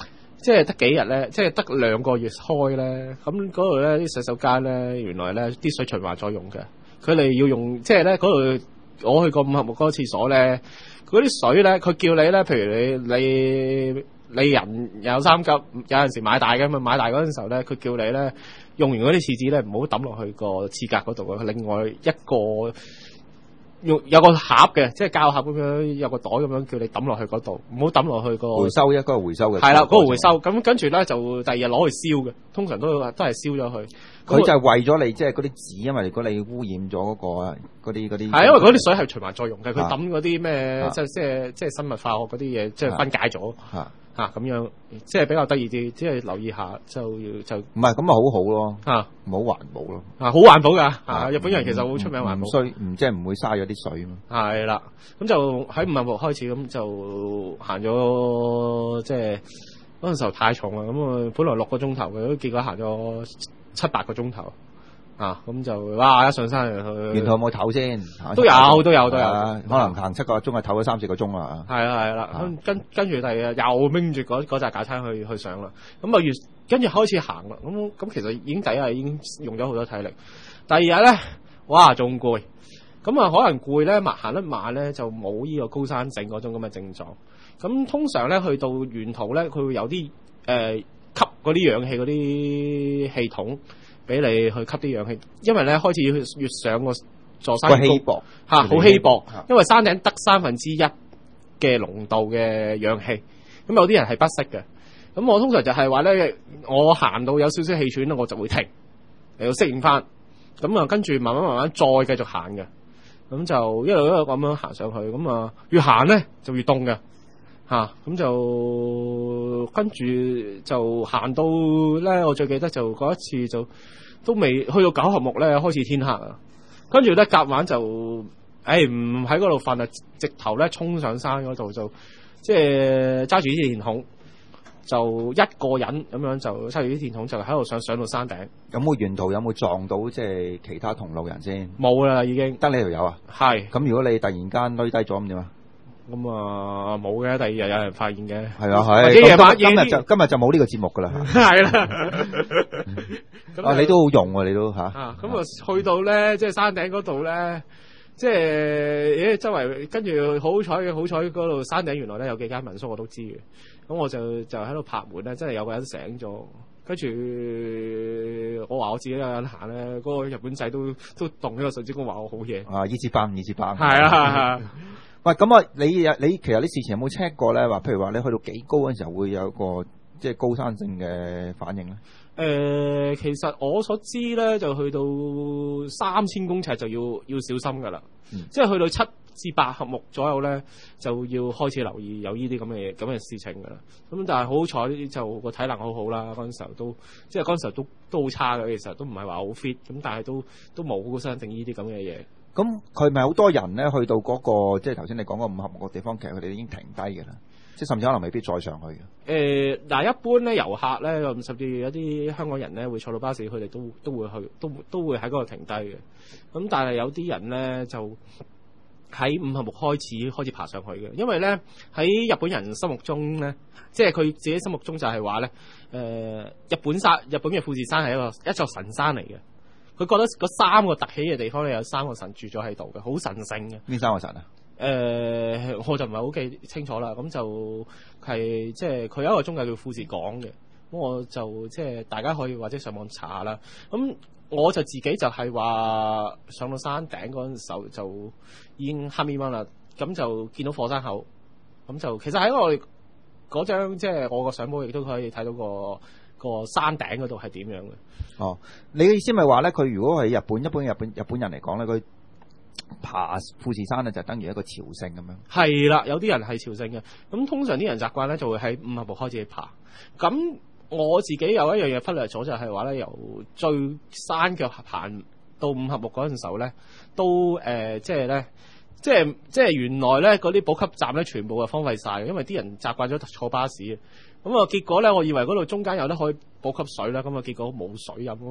即係得幾日咧，即係得兩個月開咧，咁嗰度咧啲洗手間咧，原來咧啲水循環再用嘅，佢哋要用即係咧嗰度，我去過五合目嗰個廁所咧，嗰啲水咧，佢叫你咧，譬如你你你人有三急，有陣時買大嘅嘛，買大嗰陣時候咧，佢叫你咧用完嗰啲廁紙咧，唔好抌落去個廁格嗰度啊，另外一個。用有個盒嘅，即係膠盒咁樣，有個袋咁樣叫你抌落去嗰度，唔好抌落去個回收一嗰個回收嘅。 係啦，嗰、嗰個回收。咁跟住咧就第二日攞去燒嘅，通常都都係燒咗佢。 佢就係為咗你即係嗰啲紙，因為如果你污染咗嗰、嗰個嗰啲嗰啲。係因為嗰啲水係循環作用嘅，佢抌嗰啲咩啊即係即係即係生物化學嗰啲嘢，即係分解咗。 啊嚇咁樣，即係比較得意啲，即係留意下就要就唔係咁咪好好咯， 啊， 唔好環保咯， 啊好環保㗎，啊日本人其實好出名環保， 唔需唔即係唔會嘥咗啲水嘛。 係啦，咁就喺五合目開始咁就行咗，即係嗰陣時候太重啦，咁啊本來六個鐘頭嘅，結果行咗七八個鐘頭。啊，咁就哇一上山去， 沿途有冇唞先？ 都有都有都有， 可能行七個鐘啊，唞咗三四個鐘啦。 係啦係啦，跟跟跟住第二日又拎住嗰嗰紮架撐去去上啦。咁啊越跟住開始行啦。咁咁其實已經第一日已經用咗好多體力。第二日咧，哇仲攰。咁啊可能攰咧，慢行得慢咧就冇呢個高山症嗰種咁嘅症狀。咁通常咧去到沿途咧，佢會有啲誒、呃、吸嗰啲氧氣嗰啲系統。俾你去吸啲氧氣，因為咧開始越越上個座山高， 稀薄嚇好稀薄，因為山頂得三分之一嘅濃度嘅氧氣，咁有啲人係不適嘅。咁我通常就係話咧，我行到有少少氣喘咧，我就會停，嚟到適應翻。咁啊，跟住慢慢慢慢再繼續行嘅，咁就一路一路咁樣行上去。咁啊，越行咧就越凍嘅。嚇咁、啊、就跟住就行到咧，我最記得就嗰一次就都未去到九合目咧，開始天黑啊！跟住咧夾晚就誒唔喺嗰度瞓啊，直頭咧衝上山嗰度就即係揸住啲電筒，就一個人咁樣就揸住啲電筒就喺度上上到山頂。 有冇沿途有冇撞到即係其他同路人先？ 冇啦，已經得你條友啊？ 係。咁如果你突然間累低咗咁點啊？ 咁啊冇嘅，第二日有人發現嘅。 係啊係。 今日今日就今日就冇呢個節目噶啦。係啦。啊，你都好用喎，你都吓。 啊，咁啊去到咧，即係山頂嗰度咧，即係誒周圍跟住好彩嘅，好彩嗰度山頂原來咧有幾間民宿我都知嘅。咁我就就喺度拍門咧，真係有個人醒咗，跟住我話我自己有人行咧，嗰、嗰個日本仔都都動呢個手指公話我好嘢。 啊，一支棒，二支棒。 係啊。 喂，咁啊，你你其實你事前有冇 check 過咧？話譬如話你去到幾高嗰陣時候會有個即係高山症嘅反應咧？ 誒、呃，其實我所知咧，就去到三千公尺就要要小心噶啦，嗯、即係去到七至八合目左右咧，就要開始留意有呢啲咁嘅嘢咁嘅事情噶啦。咁但係好彩就個體能好好啦，嗰陣時候都即係嗰陣時候都都好差嘅，其實都唔係話好 fit，咁但係都都冇高山症呢啲咁嘅嘢。 咁佢咪好多人咧去到嗰、那個即係頭先你講個五合目嘅地方，其實佢哋已經停低嘅啦，即係甚至可能未必再上去嘅。誒嗱、呃，一般咧遊客咧，甚至有啲香港人咧會坐到巴士，佢哋都都會去，都都會喺嗰度停低嘅。咁但係有啲人咧就喺五合目開始開始爬上去嘅，因為咧喺日本人心目中咧，即係佢自己心目中就係話咧，誒、呃、日本山日本嘅富士山係一個一座神山嚟嘅。佢覺得嗰三個凸起嘅地方咧，有三個神住咗喺度嘅，好神聖嘅。 邊三個神啊？ 誒、呃，我就唔係好記清楚啦。咁就係即係佢有一個宗教叫富士講嘅。咁我就即係大家可以或者上網查下啦。咁我就自己就係話上到山頂嗰陣時候就已經黑咪掹啦。咁就見到火山口。咁就其實喺我哋嗰張即係我個相簿亦都可以睇到個個山頂嗰度係點樣嘅。 哦，你嘅意思咪話咧？佢如果係日本一般日本日本人嚟講咧，佢爬富士山咧就等於一個朝聖咁樣。係啦，有啲人係朝聖嘅。咁通常啲人習慣咧就會喺五合目開始去爬。咁我自己有一樣嘢忽略咗，就係話咧由最山腳行到五合目嗰陣時候咧，都誒、呃、即係咧，即係即係原來咧嗰啲補給站咧全部係荒廢晒嘅，因為啲人習慣咗坐巴士。咁啊，結果咧，我以為嗰度中間有得可以補給水啦，咁啊，結果冇水飲咯。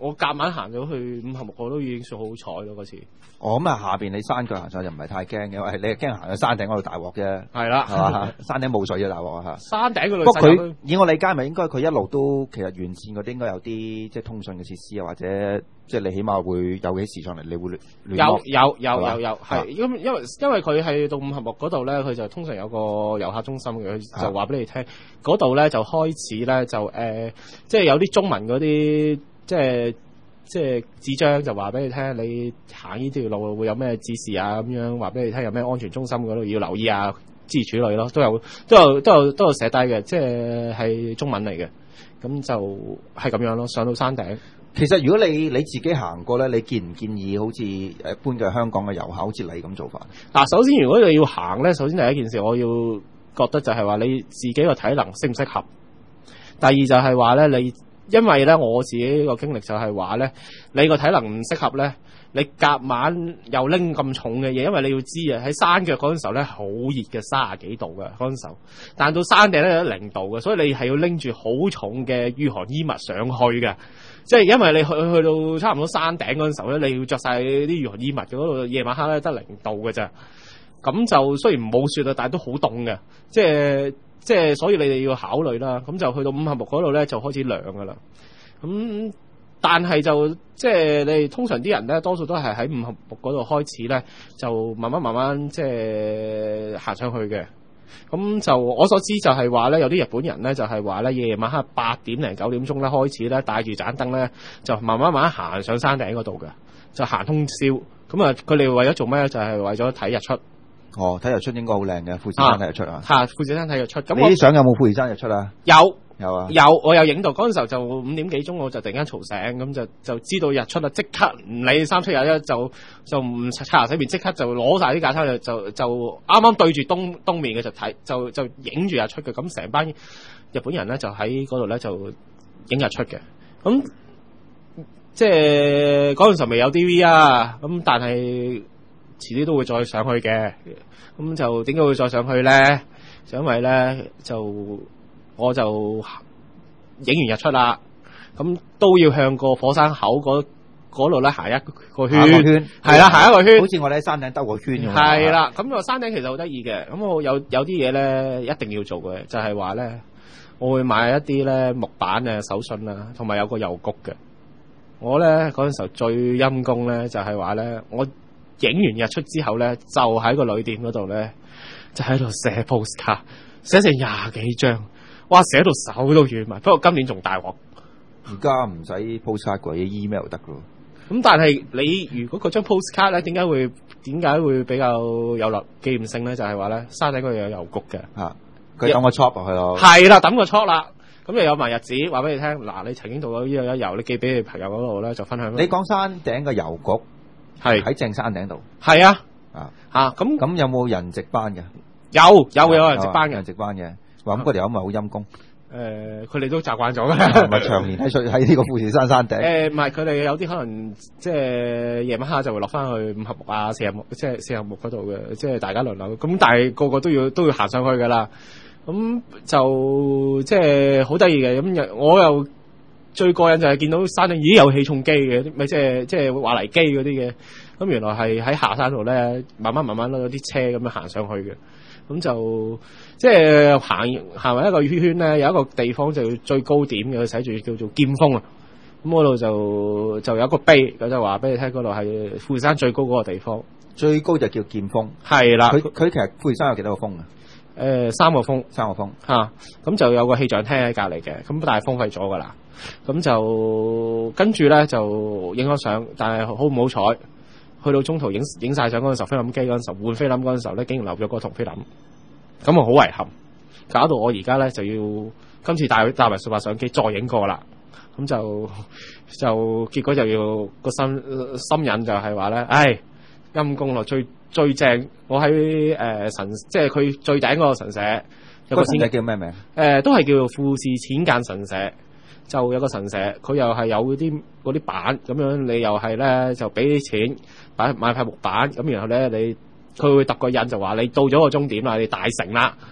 我夾硬行咗去五合目，我都已經算好彩咯嗰次。 哦，咁啊下邊你山腳行上就唔係太驚嘅，因為你係驚行去山頂嗰度大鑊啫。 係啦， 係嘛？山頂冇水嘅大鑊啊嚇。 山頂嗰度。 不過佢以我理解，咪應該佢一路都其實沿線嗰啲應該有啲即係通訊嘅設施啊，或者即係你起碼會有幾時上嚟，你會有有有有有係，因因為因為佢係到五合目嗰度咧，佢就通常有個遊客中心嘅，佢就話俾你聽，嗰度咧就開始咧就誒、呃，即係有啲中文嗰啲即係。即係紙張就話俾你聽，你行呢條路會有咩指示啊？咁樣話俾你聽，有咩安全中心嗰度要留意啊，諸如此類咯，都有都有都有都有寫低嘅，即係係中文嚟嘅。咁就係咁樣咯。上到山頂， 其實如果你你自己行過咧，你建唔建議好似一般嘅香港嘅遊客好似你咁做法？ 嗱，首先如果你要行咧，首先第一件事我要覺得就係話你自己個體能適唔適合。第二就係話咧你。因為咧，我自己個經歷就係話咧，你個體能唔適合咧，你夾晚又拎咁重嘅嘢，因為你要知啊，喺山腳嗰陣時候咧，好熱嘅，三十幾度嘅嗰陣時候，但到山頂咧有零度嘅，所以你係要拎住好重嘅御寒衣物上去嘅，即係因為你去去到差唔多山頂嗰陣時候咧，你要着晒啲御寒衣物嘅，嗰度夜晚黑咧得零度嘅咋，咁就雖然冇雪啊，但係都好凍嘅，即係。即係所以你哋要考慮啦，咁就去到五合目嗰度咧就開始涼噶啦。咁但係就即係你通常啲人咧，多數都係喺五合目嗰度開始咧，就慢慢慢慢即係行上去嘅。咁就我所知就係話咧，有啲日本人咧就係話咧，夜晚黑八點零九點鐘咧開始咧，帶住盞燈咧，就慢慢慢慢行上山頂嗰度嘅，就行通宵。咁啊，佢哋為咗做咩咧？就係、是、為咗睇日出。 哦，睇日出應該好靚嘅，富士山睇日出啊！ 嚇，富士山睇日出。咁你啲相有冇富士山日出啊？ 有有啊， 有我有影到。嗰陣時候就五點幾鐘，我就突然間嘈醒，咁就就知道日出啦，即刻唔理三七廿一，就就唔刷牙洗面，即刻就攞晒啲架撐就就啱啱對住東東面嘅就睇，就就影住日出嘅。咁成班日本人咧就喺嗰度咧就影日出嘅。咁即係嗰陣時候未有 D V 啊，咁但係。遲啲都會再上去嘅，咁就點解會再上去咧？就因為咧就我就影完日出啦，咁都要向個火山口嗰嗰度咧行一個圈，係啦，行一個圈， 好似我哋喺山頂兜個圈咁。 係啦，咁個山頂其實好得意嘅，咁我有有啲嘢咧一定要做嘅，就係話咧，我會買一啲咧木板啊、手信啊，同埋有個郵局嘅。我咧嗰陣時候最陰功咧，就係話咧我。影完日出之後咧，就喺個旅店嗰度咧，就喺度寫 postcard，寫成廿幾張，哇！寫到手都軟埋。不過今年仲大鑊， 而家唔使 postcard 嘅 email 得噶。 咁但係你如果嗰張 postcard 咧，點解會點解會比較有留紀念性咧？就係話咧，山頂嗰度有郵局嘅嚇， 佢抌個 chop 落去咯。 係啦，抌個 chop 啦。咁又有埋日子，話俾你聽。嗱，你曾經到咗呢個一遊，你寄俾你朋友嗰度咧，就分享。 你講山頂嘅郵局。係喺正山頂度， 係啊， 啊吓咁咁有冇人值班嘅？ 有有有人值班嘅， 人值班嘅。話咁嗰條友咪好陰功。 誒，佢哋都習慣咗嘅， 唔係長年喺喺呢個富士山山頂。 誒，唔係佢哋有啲可能即係夜晚黑就會落翻去五合目啊、四合目，即係四合目嗰度嘅，即係大家輪流。咁但係個個都要都要行上去噶啦。咁就即係好得意嘅。咁我又。最過癮就係見到山頂已經有起重機嘅，咪即係即係挖泥機嗰啲嘅。咁原來係喺下山度咧，慢慢慢慢攞啲車咁樣行上去嘅。咁就即係行行埋一個圈圈咧，有一個地方就最高點嘅，佢寫住叫做劍峰啊。咁嗰度就就有一個碑，咁就話俾你聽，嗰度係富士山最高嗰個地方。 最高就叫劍峰。係啦。 佢佢其實富士山有幾多個峰啊？ 誒、呃，三個峰， 三個峰嚇。咁、啊、就有個氣象廳喺隔離嘅，咁但係荒廢咗噶啦。咁就跟住咧就影咗相，但係好唔好彩，去到中途影影曬相嗰陣時候，菲林機嗰陣時候換菲林嗰陣時候咧，竟然留咗個銅菲林，咁啊好遺憾，搞到我而家咧就要今次帶帶埋數碼相機再影過啦，咁就就結果就要個心心癮就係話咧，唉陰公咯，最最正，我喺誒、呃、神即係佢最頂嗰個神社，有個神社叫咩名？誒、 呃、都係叫富士淺間神社。就有個神社，佢又係有啲嗰啲板咁樣，你又係咧就俾啲錢買買塊木板，咁然後咧你佢會揼個印就話你到咗個終點啦，你大成啦，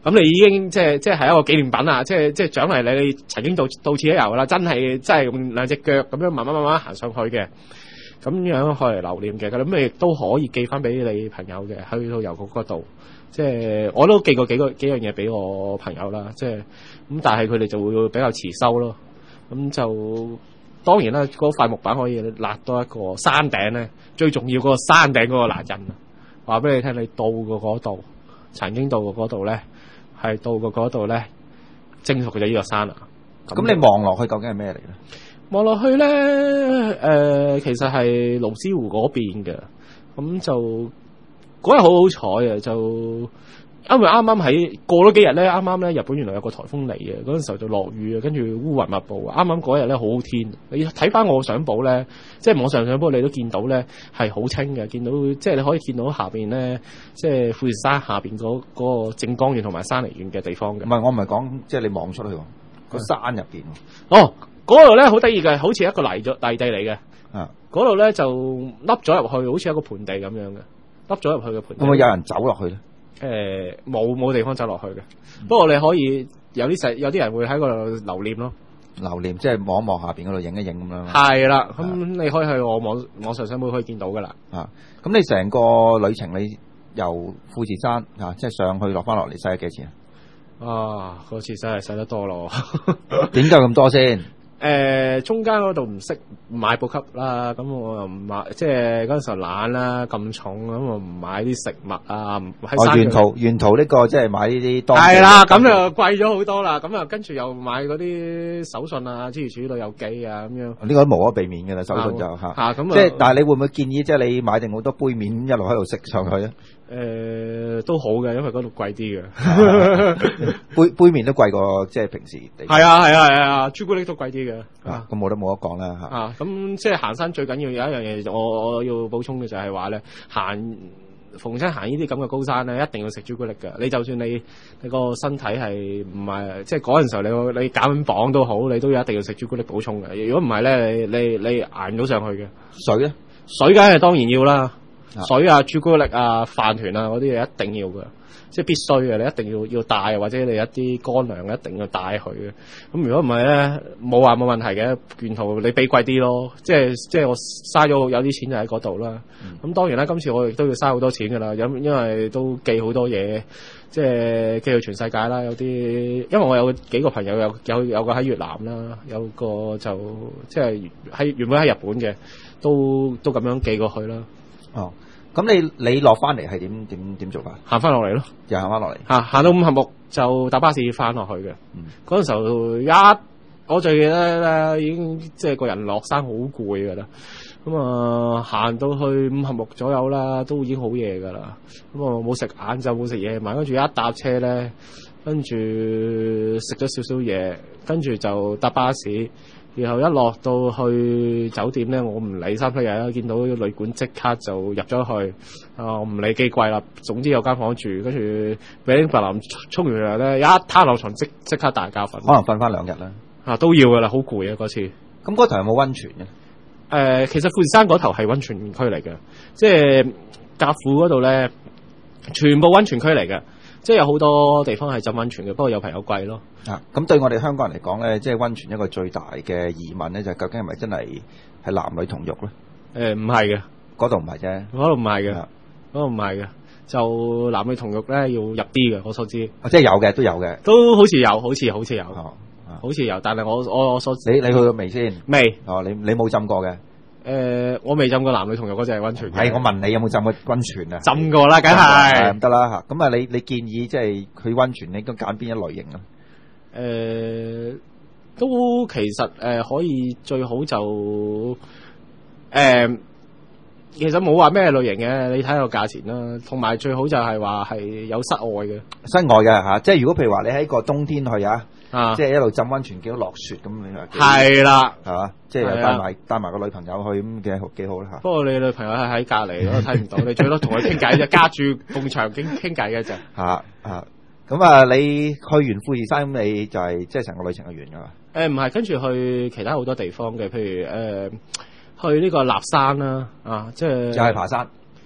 咁你已經即係即係係一個紀念品啦，即係即係獎勵你你曾經到到此一遊啦，真係真係用兩隻腳咁樣慢慢慢慢行上去嘅，咁樣去嚟留念嘅。咁你亦都可以寄翻俾你朋友嘅，去到郵局嗰度。即係我都寄過幾個幾樣嘢俾我朋友啦，即係咁，但係佢哋就會比較遲收咯。咁就當然啦，嗰塊木板可以立多一個山頂咧，最重要嗰個山頂嗰個欄印，話俾你聽，你到過嗰度，曾經到過嗰度咧。係到過嗰度咧，征服咗呢個山啦。 咁你望落去究竟係咩嚟咧？ 望落去咧，誒、呃，其實係蘆之湖嗰邊嘅。咁就嗰日好好彩啊！就因為啱啱喺過咗幾日咧，啱啱咧日本原來有個颱風嚟嘅，嗰陣時候就落雨啊，跟住烏雲密布。啱啱嗰日咧好好天，你睇翻我相簿咧，即係網上相簿你都見到咧係好清嘅，見到即係你可以見到下邊咧，即係富士山下邊嗰嗰個靜岡縣同埋山梨縣嘅地方嘅。 唔係，我唔係講即係你望出去喎，個山入邊。 哦，嗰度咧好得意嘅，好似一個泥咗泥地嚟嘅。 啊， 嗰度咧就凹咗入去，好似一個盆地咁樣嘅，凹咗入去嘅盆地。 會唔會有人走落去咧？ 誒，冇冇地方走落去嘅，嗯、不過你可以有啲實有啲人會喺嗰度留念咯， 留念即係望一望下邊嗰度影一影咁樣。 係啦，咁你可以去我網網上相簿可以見到噶啦。 啊，咁你成個旅程你由富士山啊，即係上去落翻落嚟，使咗幾錢啊？ 啊，嗰次真係使得多咯。 點解咁多先？ 誒、呃，中間嗰度唔識買補給啦，咁我又唔買，即係嗰陣時候懶啦，咁重咁我唔買啲食物啊。喺山、哦、沿途沿途呢、這個即係買呢啲當地係啦，咁就貴咗好多啦。咁啊，跟住又買嗰啲手信啊，諸如此類有機啊咁樣。呢個都無可避免嘅啦，手信就嚇。嚇咁啊，即係但係你會唔會建議即係你買定好多杯麵一路喺度食上去咧？ 誒、呃，都好嘅，因為嗰度貴啲嘅。 杯杯麵都貴過即係平時地。 係啊係啊係啊，朱古力都貴啲嘅。 啊，咁冇得冇得講啦嚇。 啊，咁即係行山最緊要有一樣嘢，我我要補充嘅就係話咧，行逢親行呢啲咁嘅高山咧，一定要食朱古力㗎。你就算你你個身體係唔係即係嗰陣時候你你減緊磅都好，你都要一定要食朱古力補充嘅。如果唔係咧，你你你捱唔到上去嘅。 水咧？ 水梗係當然要啦。水啊、朱古力啊、飯團啊嗰啲嘢一定要嘅，即係必須嘅，你一定要要帶，或者你一啲乾糧一定要帶佢嘅。咁如果唔係咧，冇話冇問題嘅，沿途你俾貴啲咯，即係即係我嘥咗有啲錢就喺嗰度啦。咁、嗯、當然啦，今次我亦都要嘥好多錢噶啦，因因為都寄好多嘢，即係寄去全世界啦。有啲因為我有幾個朋友有有有個喺越南啦，有個就即係喺原本喺日本嘅，都都咁樣寄過去啦。 哦，咁你你落翻嚟係點點點做法？ 行翻落嚟咯， 又行翻落嚟。 嚇，行到五合目就搭巴士翻落去嘅。嗰、嗯、陣時候一，我最記得咧，已經即係個人落山好攰噶啦。咁啊，行到去五合目左右啦，都已經好夜噶啦。咁啊，冇食晏晝，冇食夜晚，跟住一搭車咧，跟住食咗少少嘢，跟住就搭巴士。然後一落到去酒店咧，我唔理三七日啦，見到旅館即刻就入咗去，啊我唔理幾貴啦，總之有間房住，跟住俾白林沖完涼咧，一攤落床即即刻大覺瞓， 可能瞓翻兩日啦， 啊都要噶啦，好攰啊嗰次。 咁嗰頭有冇溫泉嘅？誒、 呃，其實富士山嗰頭係溫泉區嚟嘅，即係甲府嗰度咧，全部溫泉區嚟嘅。即係有好多地方係浸溫泉嘅，不過有朋友貴咯。 啊，咁對我哋香港人嚟講咧，即係溫泉一個最大嘅疑問咧，就係究竟係咪真係係男女同浴咧？誒，唔係嘅，嗰度唔係啫， 嗰度唔係嘅，嗰度唔係嘅，就男女同浴咧要入啲嘅，我所知。 啊，即係有嘅，都有嘅， 都好似有，好似好似有， 哦啊、 好似有，但係我我我所知， 你你去過未先？ 未。 哦，你你冇浸過嘅。 誒、呃，我未浸過男女同浴嗰隻係溫泉。 係，我問你有冇浸過溫泉啊？ 浸過啦，梗係。 唔得啦嚇。咁啊，你你建議即係去溫泉，你應該揀邊一類型啊？ 誒、呃，都其實誒、呃、可以最好就誒、呃，其實冇話咩類型嘅，你睇下個價錢啦。同埋最好就係話係有室外嘅。 室外嘅嚇，即係如果譬如話你喺個冬天去啊。 啊！ 即係一路浸溫泉，見到落雪咁，你話係啦， 係嘛？即係帶埋帶埋個女朋友去咁，幾好幾好啦嚇。 不過你女朋友係喺隔離，我睇唔到。你最多同佢傾偈啫，加住埲牆傾傾偈嘅啫。 嚇嚇咁啊！你去完富士山咁，你就係即係成個旅程係完㗎嘛？ 誒唔係，跟住去其他好多地方嘅，譬如誒、呃、去呢個立山啦，啊，即係又係爬山。 誒、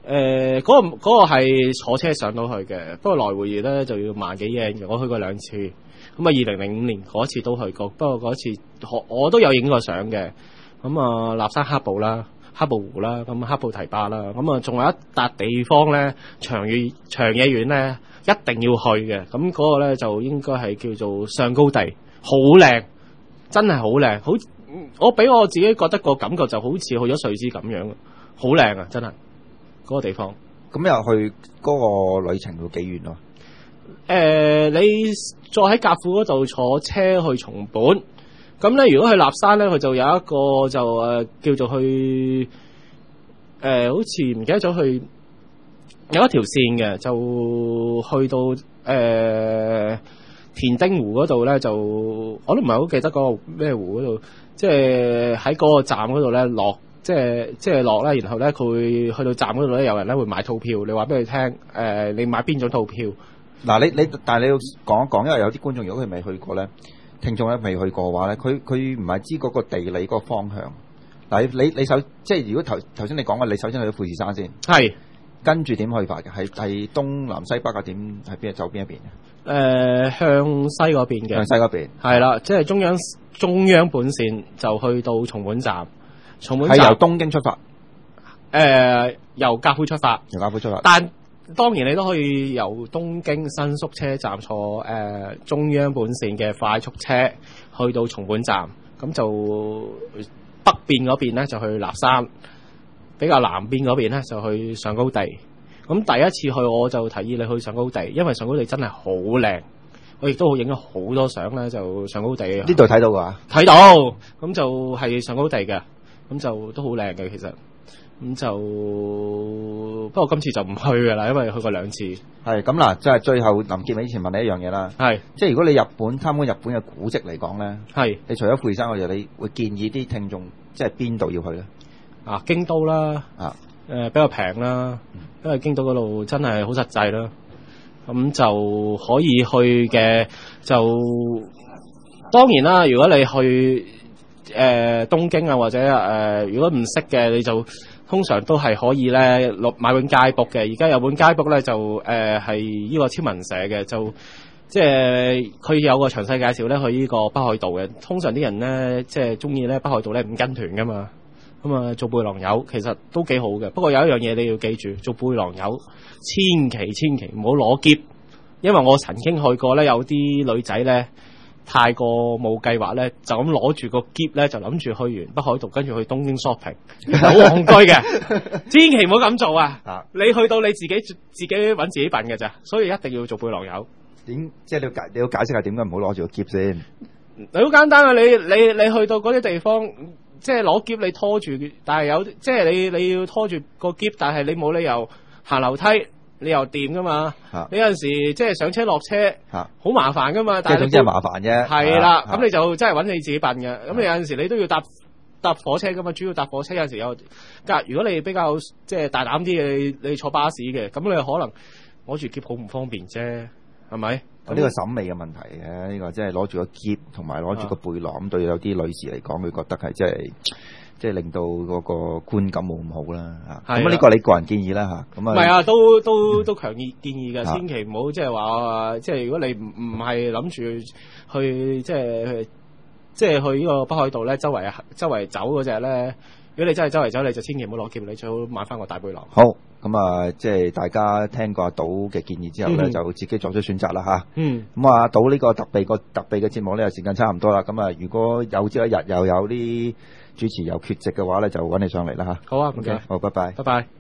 誒，嗰、個嗰、個係坐車上到去嘅，不過來回咧就要萬幾 yen 嘅。我去過兩次，咁啊二零零五年嗰次都去過，不過嗰次我我都有影過相嘅。咁啊，立山黑布啦、黑布湖啦、咁黑布提巴啦，咁啊仲有一笪地方咧，長野長野縣咧一定要去嘅。咁嗰個咧就應該係叫做上高地，好靚，真係好靚，好我俾我自己覺得個感覺就好似去咗瑞士咁樣，好靚啊，真係。嗰個地方， 咁又去嗰個旅程要幾遠咯？ 誒、呃，你再喺甲府嗰度坐車去松本，咁咧如果去立山咧，佢就有一個就誒、呃、叫做去誒、呃，好似唔記得咗去有一條線嘅，就去到誒、呃、田丁湖嗰度咧，就我都唔係好記得嗰個咩湖嗰度，即係喺嗰個站嗰度咧落。即係即係落咧，然後咧佢會去到站嗰度咧，有人咧會買套票。你話俾佢聽，誒、呃，你買邊種套票？ 嗱，你你但係你要講一講，因為有啲觀眾如果佢未去過咧，聽眾咧未去過嘅話咧，佢佢唔係知嗰個地理嗰個方向。嗱，你你首即係如果頭頭先你講嘅，你首先去到富士山先， 係跟住點去法嘅？係係東南西北嘅點？係邊走邊一邊嘅？誒、 呃，向西嗰邊嘅。 向西嗰邊係啦，即係中央中央本線就去到松本站。 係由東京出發， 誒、呃，由甲府出發， 由甲府出發。 但當然你都可以由東京新宿車站坐誒、呃、中央本線嘅快速車去到松本站，咁就北邊嗰邊咧就去立山，比較南邊嗰邊咧就去上高地。咁第一次去我就提議你去上高地，因為上高地真係好靚，我亦都影咗好多相咧，就上高地。呢度睇到㗎？睇到，咁就係上高地嘅。咁就都好靚嘅，其實咁就不過今次就唔去㗎啦，因為去過兩次。 係咁嗱，即係最後臨結尾之前問你一樣嘢啦。係，即係如果你日本參觀日本嘅古蹟嚟講咧，係你除咗富士山嗰度，你會建議啲聽眾即係邊度要去咧？ 啊，京都啦，啊，誒、呃、比較平啦，因為京都嗰度真係好實際啦。咁就可以去嘅就當然啦，如果你去。誒、呃、東京啊，或者誒、呃，如果唔識嘅，你就通常都係可以咧落買本街 book 嘅。而家有本街 book 咧，就誒係呢個超文社嘅，就即係佢有個詳細介紹咧，去呢個北海道嘅。通常啲人咧，即係中意咧北海道咧五跟團噶嘛，咁啊做背囊友其實都幾好嘅。不過有一樣嘢你要記住，做背囊友千祈千祈唔好攞篋，因為我曾經去過咧，有啲女仔咧。太過冇計劃咧，就咁攞住個篋咧，就諗住去完北海道，跟住去東京 shopping，好戇居嘅，千祈唔好咁做啊！你去到你自己自己揾自己笨嘅咋，所以一定要做背囊友。 點即係你要解你要解釋下點解唔好攞住個篋先？ 你好簡單啊！你你你去到嗰啲地方，即係攞篋你拖住，但係有即係你你要拖住個篋，但係你冇理由行樓梯。你又掂噶嘛？啊、你有陣時即係上車落車，好、啊、麻煩噶嘛。但係總之係麻煩啫。係啦，咁、啊、你就真係揾你自己笨嘅。咁、啊、你有陣時你都要搭搭火車噶嘛，主要搭火車有陣時有。如果你比較即係大膽啲嘅，你坐巴士嘅，咁你可能攞住篋好唔方便啫，係咪？呢、 呢個審美嘅問題嘅，呢、呢個即係攞住個篋同埋攞住個背囊，咁、啊、對有啲女士嚟講，佢覺得係即係。即係令到嗰個觀感冇咁好啦嚇，咁呢個你個人建議啦嚇，咁啊唔係啊，都都都強烈建議嘅，千祈唔好即係話，即係如果你唔唔係諗住去即係即係去呢個北海道咧，周圍周圍走嗰隻咧，如果你真係周圍走，你就千祈唔好攞篋，你最好買翻個大背囊。好，咁啊，即係大家聽過阿賭嘅建議之後咧，嗯、就自己作出選擇啦嚇。嗯，咁啊，阿賭呢個特備個特備嘅節目咧，時間差唔多啦。咁啊，如果有朝一日又有啲主持又缺席嘅話咧，就揾你上嚟啦吓。好啊，唔該。好，拜拜。拜拜。